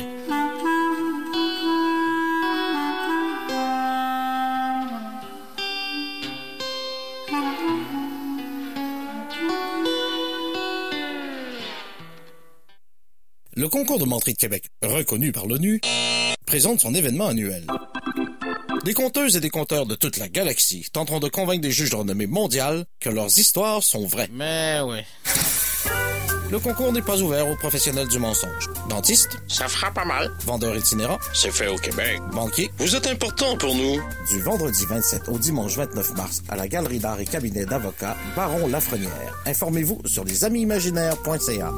Le concours de menterie de Québec, reconnu par l'ONU, présente son événement annuel. Des conteuses et des conteurs de toute la galaxie tenteront de convaincre des juges de renommée mondiale que leurs histoires sont vraies. Mais oui. Le concours n'est pas ouvert aux professionnels du mensonge. Dentistes, ça fera pas mal. Vendeurs itinérants, c'est fait au Québec. Banquiers, vous êtes important pour nous. Du vendredi vingt-sept au dimanche vingt-neuf mars à la Galerie d'art et cabinet d'avocats Baron Lafrenière. Informez-vous sur les amis imaginaires point c a.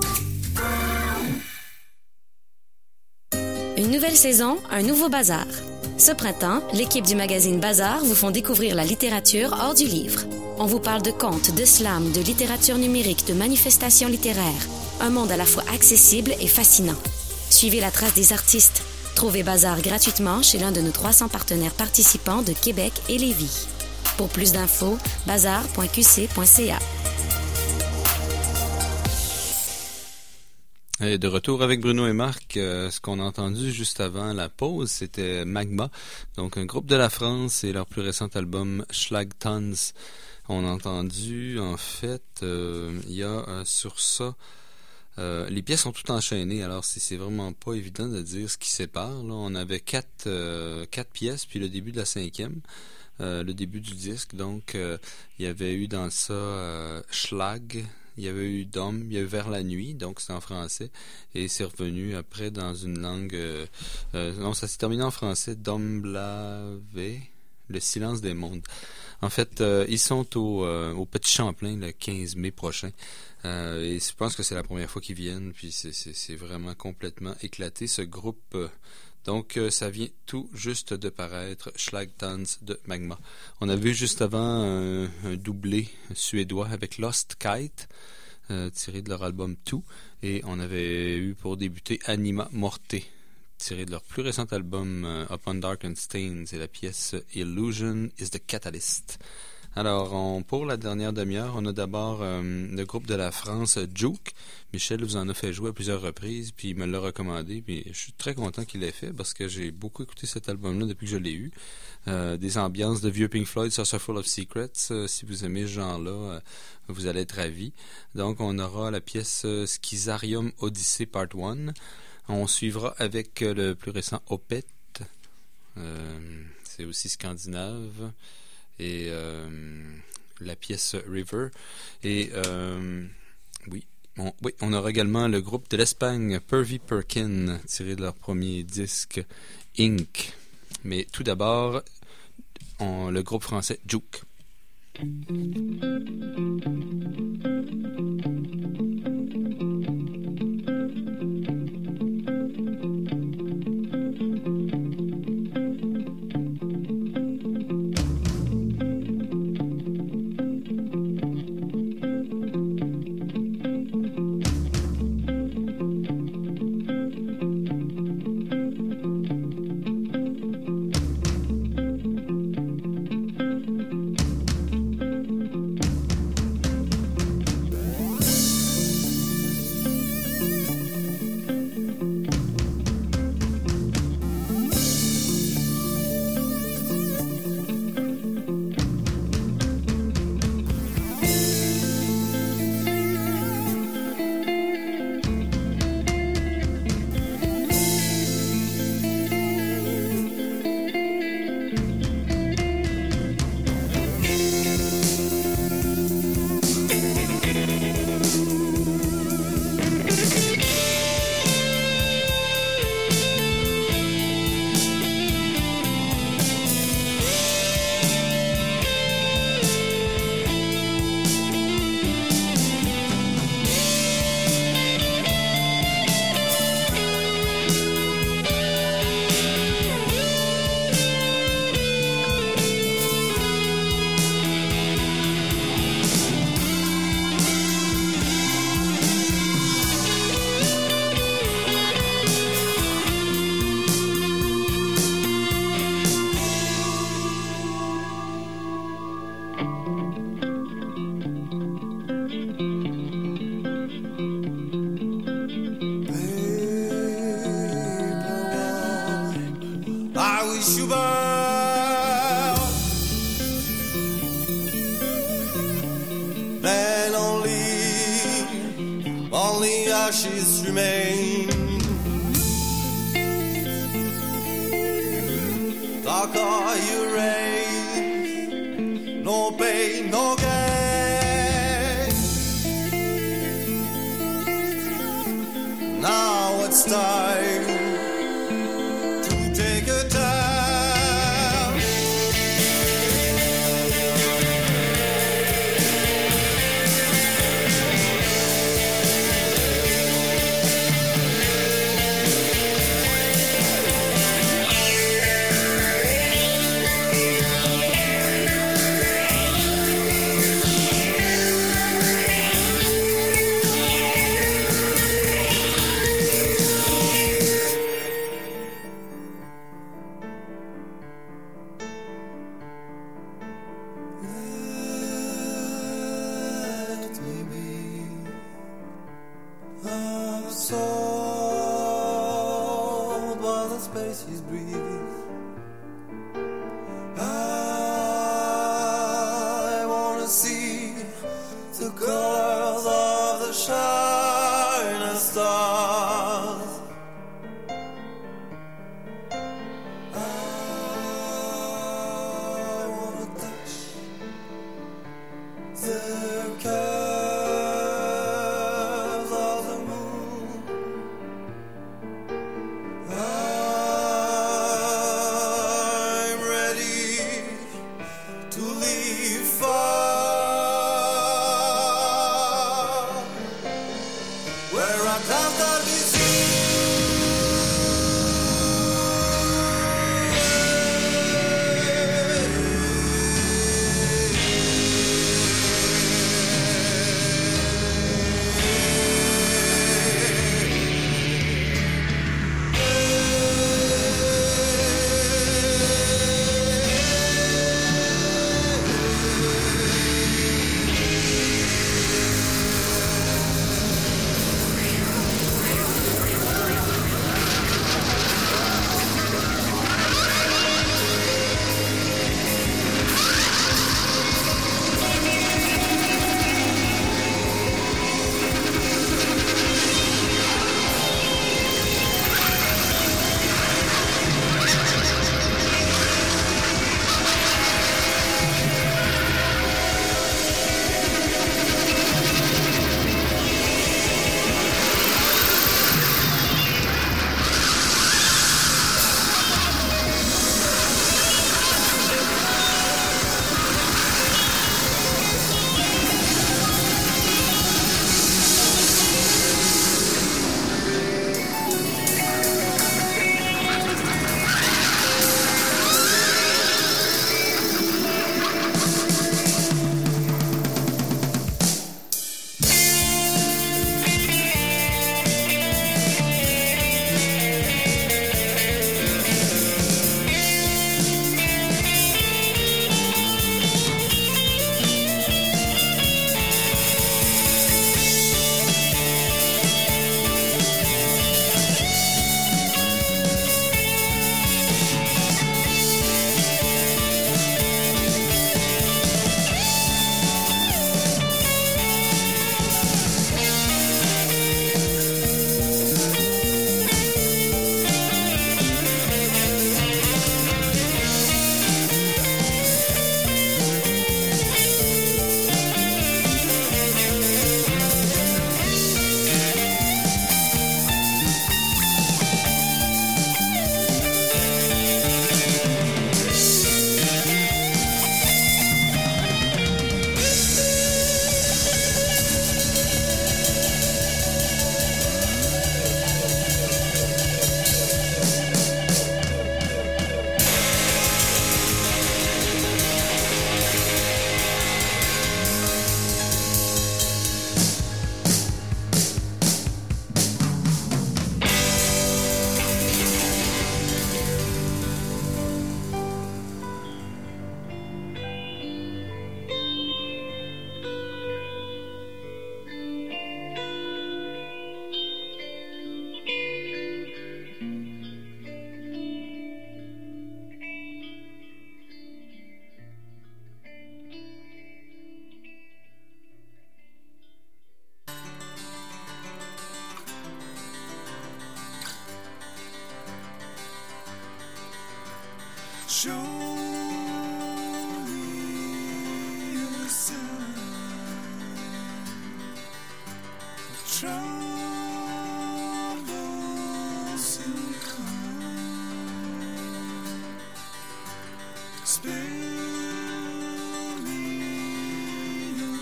Une nouvelle saison, un nouveau bazar. Ce printemps, l'équipe du magazine Bazar vous font découvrir la littérature hors du livre. On vous parle de contes, de slam, de littérature numérique, de manifestations littéraires. Un monde à la fois accessible et fascinant. Suivez la trace des artistes. Trouvez Bazar gratuitement chez l'un de nos trois cents partenaires participants de Québec et Lévis. Pour plus d'infos, bazar point q c point c a. Et de retour avec Bruno et Marc, euh, ce qu'on a entendu juste avant la pause, c'était Magma, donc un groupe de la France et leur plus récent album Schlagtanz. On a entendu, en fait, euh, il y a euh, sur ça, euh, les pièces sont toutes enchaînées, alors c'est, c'est vraiment pas évident de dire ce qui sépare. Là, on avait quatre, euh, quatre pièces, puis le début de la cinquième, euh, le début du disque, donc euh, il y avait eu dans ça euh, Schlag. Il y avait eu Dom, il y a eu Vers la nuit, donc c'est en français, et c'est revenu après dans une langue... Euh, euh, non, ça s'est terminé en français, Dom Blavé, Le silence des mondes. En fait, euh, ils sont au, euh, au Petit Champlain le quinze mai prochain, euh, et je pense que c'est la première fois qu'ils viennent, puis c'est, c'est, c'est vraiment complètement éclaté, ce groupe... Euh, Donc, euh, ça vient tout juste de paraître, Schlagtanz de Magma. On a vu juste avant un, un doublé suédois avec Lost Kite, euh, tiré de leur album Two, et on avait eu pour débuter Anima Morte, tiré de leur plus récent album euh, Upon Darkened Stains, et la pièce Illusion is the Catalyst. Alors, on, pour la dernière demi-heure, on a d'abord euh, le groupe de la France, Juke. Michel vous en a fait jouer à plusieurs reprises, puis il me l'a recommandé, puis je suis très content qu'il l'ait fait, parce que j'ai beaucoup écouté cet album-là depuis que je l'ai eu. Euh, des ambiances de vieux Pink Floyd, Saucer Full of Secrets. Euh, si vous aimez ce genre-là, euh, vous allez être ravis. Donc, on aura la pièce euh, Schizarium Odyssey Part un. On suivra avec euh, le plus récent Opeth. Euh, c'est aussi scandinave. Et euh, la pièce River. Et euh, oui, on, oui, on aura également le groupe de l'Espagne, Pervy Perkin, tiré de leur premier disque Inc. Mais tout d'abord, on, le groupe français Juke. Ashes remain. Dark are your rays, no pain, no gain. Now it's time to take a time. soul by the spaces breathe. I wanna see the colors of the shining stars. I wanna touch the curves of the moon. I'm ready to leave far where I can't be seen. Show me a sign of troubles in come. Spare me your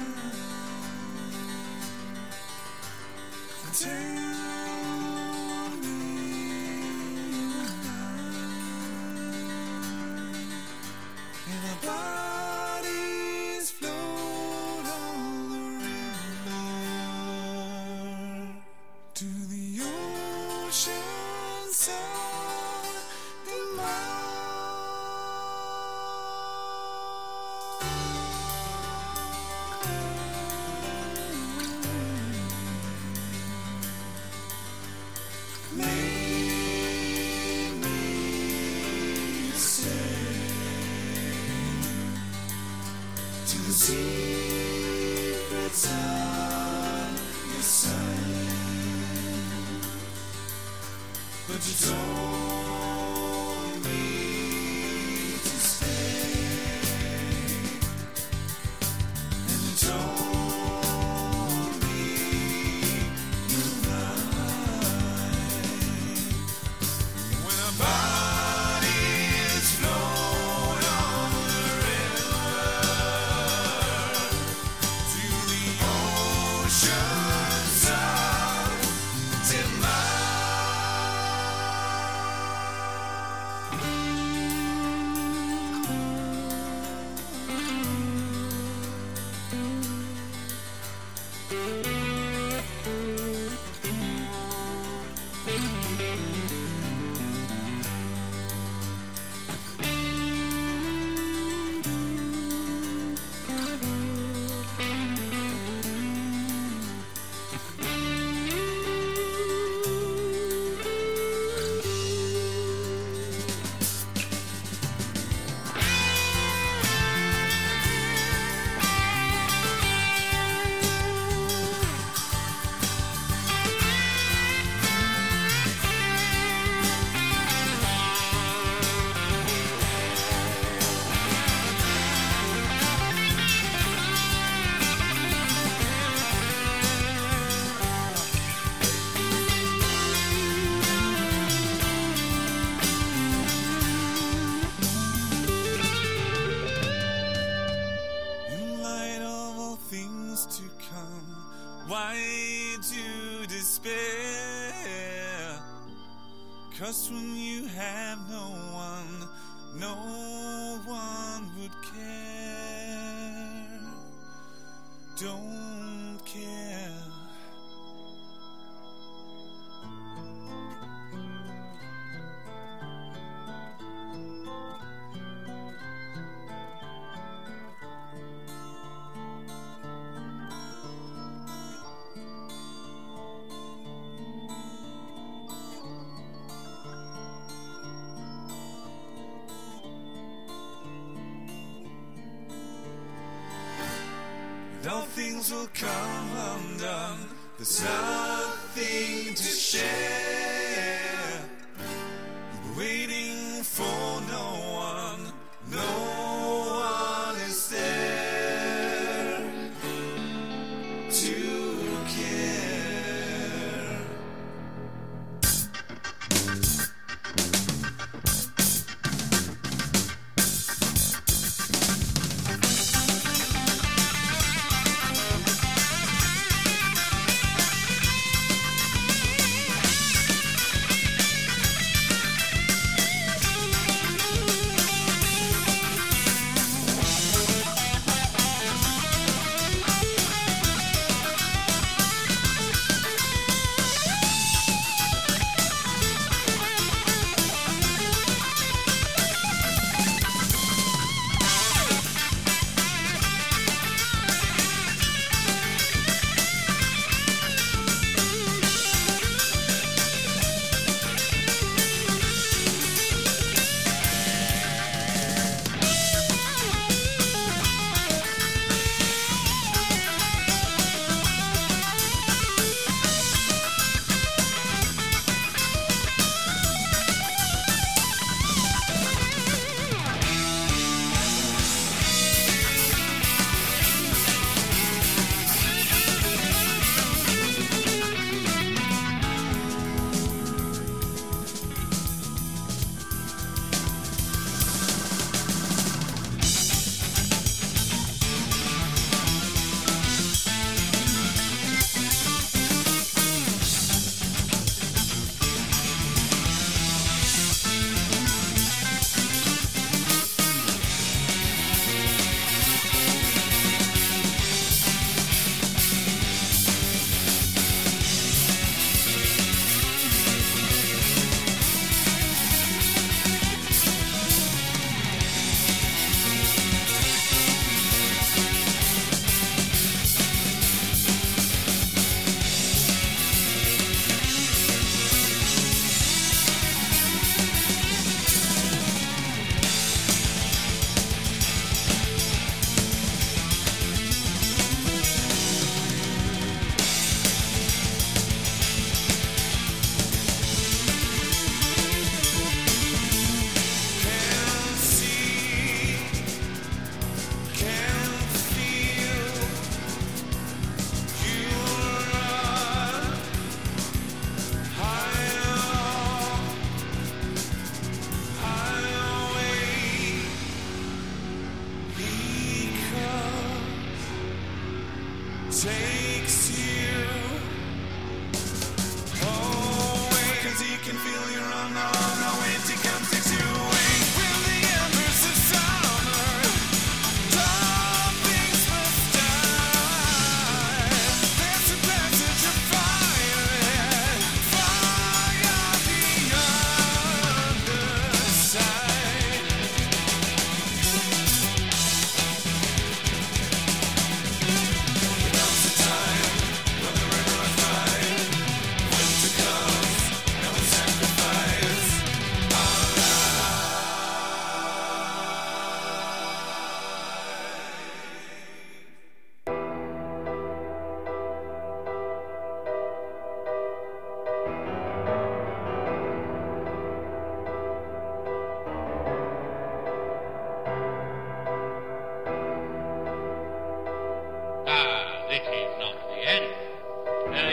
light. Tell me your light. And our bodies float on the river to the ocean side. the secrets of your sight. But you told me to stay, and you told me you're mine. When our bodies float on the river to the oceans of in light of all things to come, why do despair? 'Cause when you have no one, no one would care. Don't care. And all things will come undone. There's nothing to share. Waiting for no one. No one is there to care.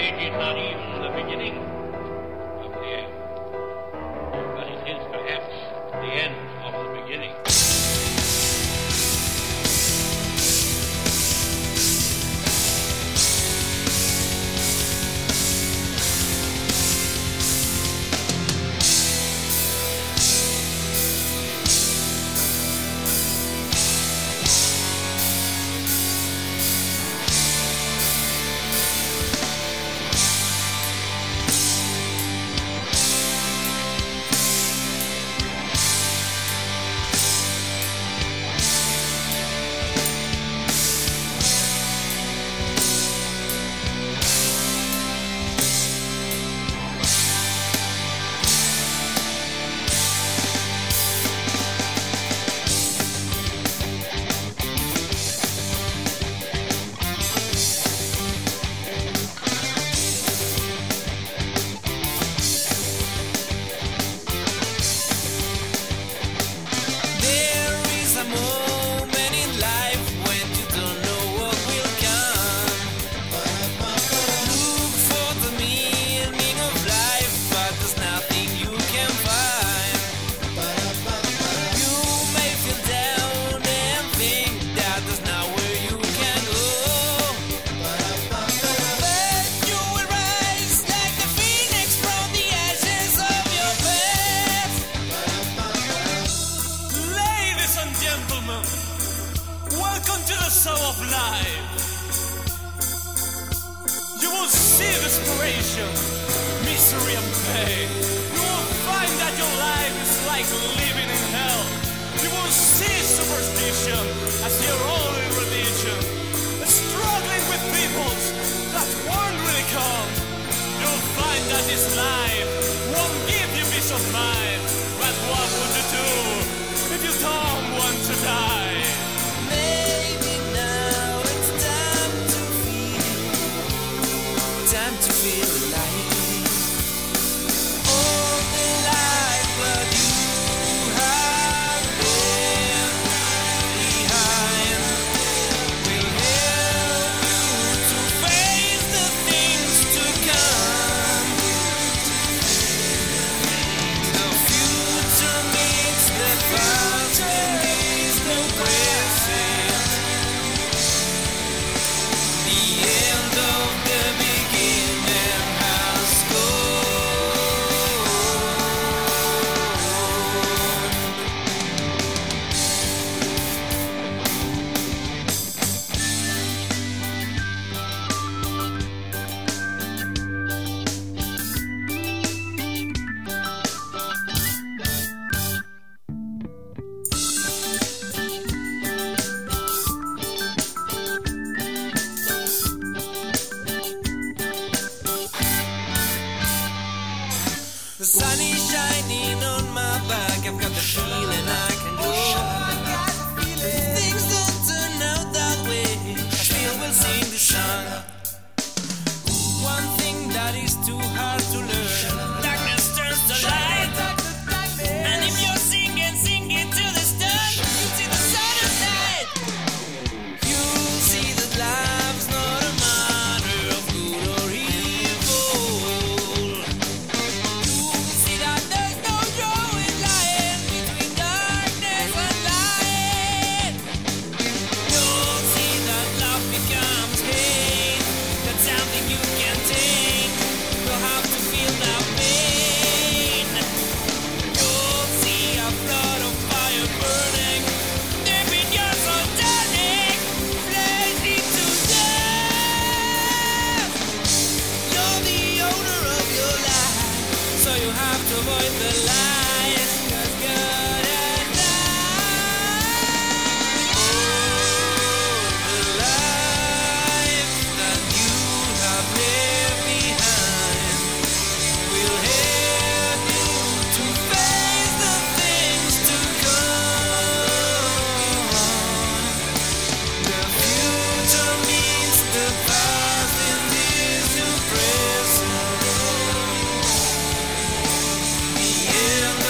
age is not even the beginning of the end, but it is perhaps the end of the beginning. In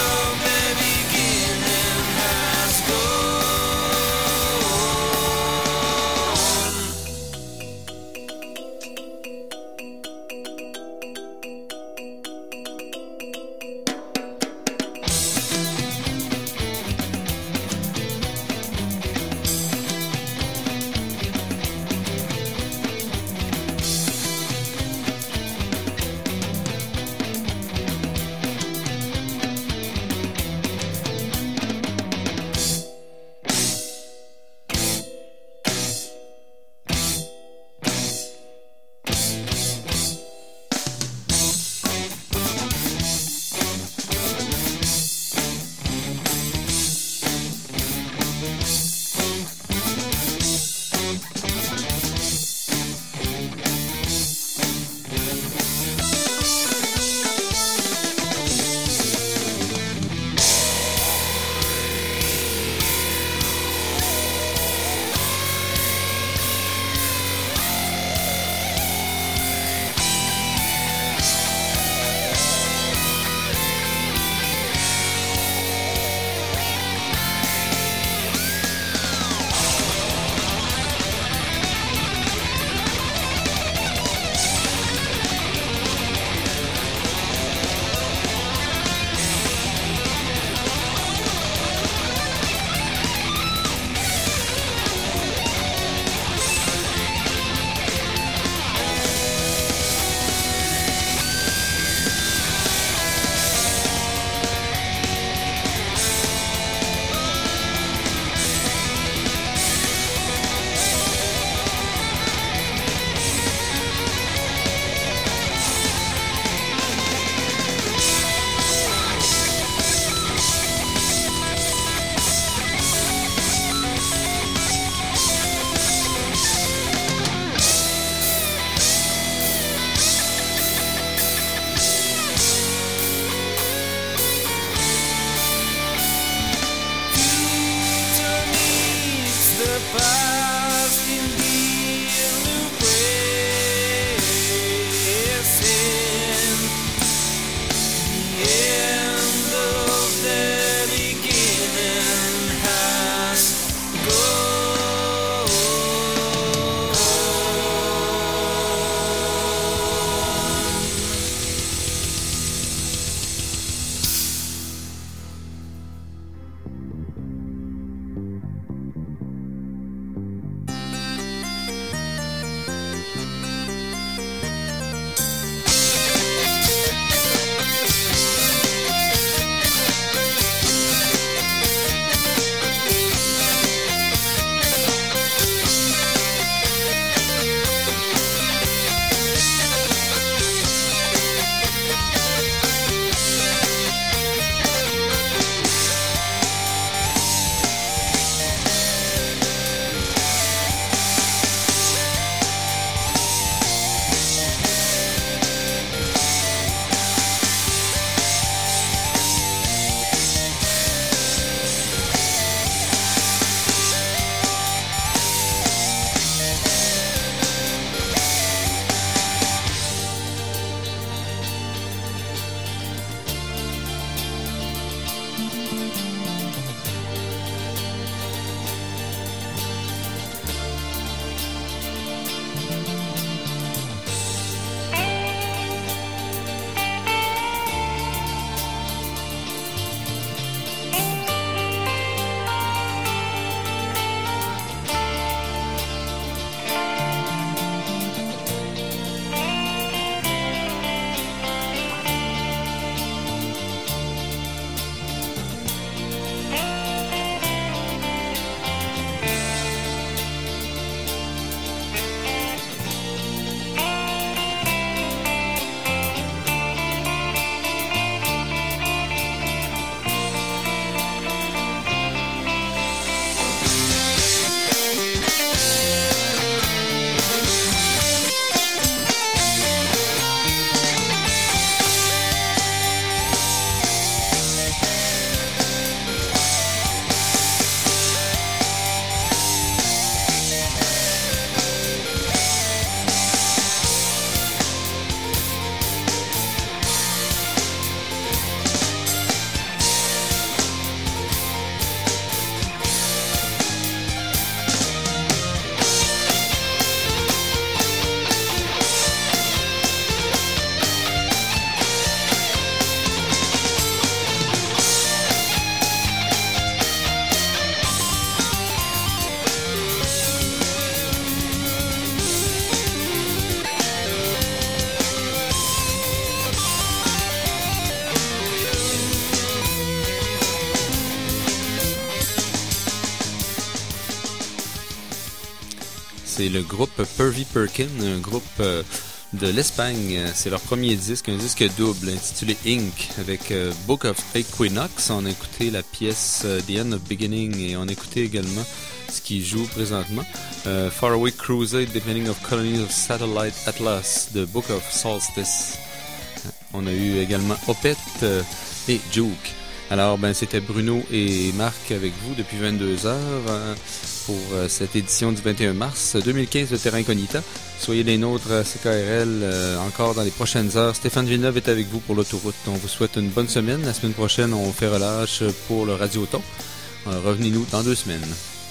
c'est le groupe Pervy Perkin, un groupe euh, de l'Espagne. C'est leur premier disque, un disque double intitulé Ink avec euh, Book of Equinox. On a écouté la pièce euh, The End of Beginning et on a écouté également ce qui joue présentement, euh, Faraway Crusade, Depending of Colonies of Satellite Atlas, The Book of Solstice. On a eu également Opeth euh, et Juke. Alors, ben, c'était Bruno et Marc avec vous depuis vingt-deux heures euh, pour euh, cette édition du vingt et un mars deux mille quinze de Terra Incognita. Soyez les nôtres à C K R L euh, encore dans les prochaines heures. Stéphane Villeneuve est avec vous pour l'autoroute. On vous souhaite une bonne semaine. La semaine prochaine, on fait relâche pour le Radioton. Euh, revenez-nous dans deux semaines.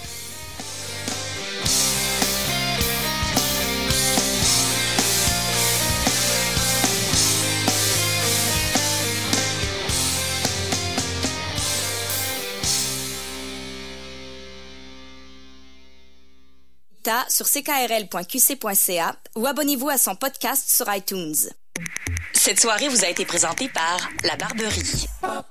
Sur c k r l point q c point c a ou abonnez-vous à son podcast sur iTunes. Cette soirée vous a été présentée par La Barberie.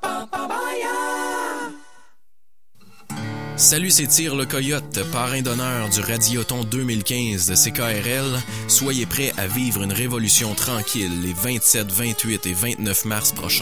Salut, c'est Tire le Coyote, parrain d'honneur du Radioton deux mille quinze de C K R L. Soyez prêts à vivre une révolution tranquille les vingt-sept, vingt-huit et vingt-neuf mars prochains.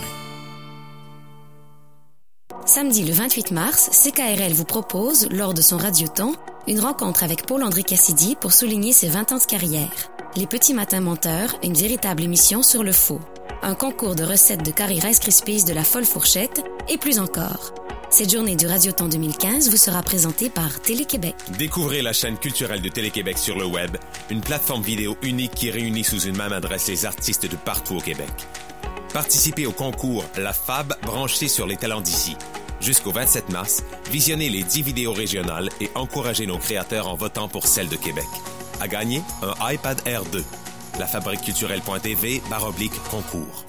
Samedi le vingt-huit mars, C K R L vous propose, lors de son Radioton, une rencontre avec Paul-André Cassidy pour souligner ses vingt ans de carrière. Les Petits Matins Menteurs, une véritable émission sur le faux. Un concours de recettes de curry Rice Krispies de la Folle Fourchette et plus encore. Cette journée du Radioton deux mille quinze vous sera présentée par Télé-Québec. Découvrez la chaîne culturelle de Télé-Québec sur le web, une plateforme vidéo unique qui réunit sous une même adresse les artistes de partout au Québec. Participez au concours La Fab branchée sur les talents d'ici. Jusqu'au vingt-sept mars, visionnez les dix vidéos régionales et encouragez nos créateurs en votant pour celle de Québec. À gagner, un iPad Air deux. La fabrique culturelle point t v barre oblique concours.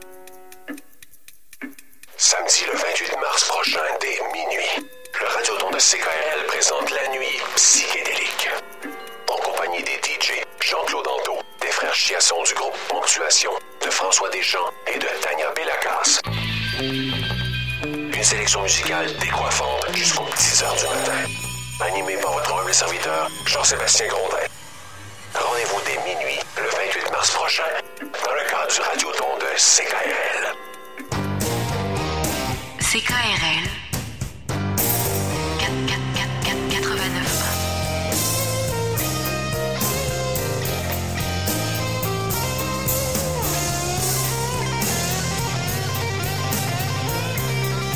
Samedi le vingt-huit mars prochain, dès minuit, le Radioton de C K R L présente la nuit psychédélique. En compagnie des D J Jean-Claude Anto, des frères Chiasson du groupe Ponctuation, de François Deschamps et de Tania Bellacas. Une sélection musicale décoiffante jusqu'aux dix heures du matin. Animé par votre humble serviteur, Jean-Sébastien Grondin. Rendez-vous dès minuit, le vingt-huit mars prochain, dans le cadre du Radioton de C K R L. C K R L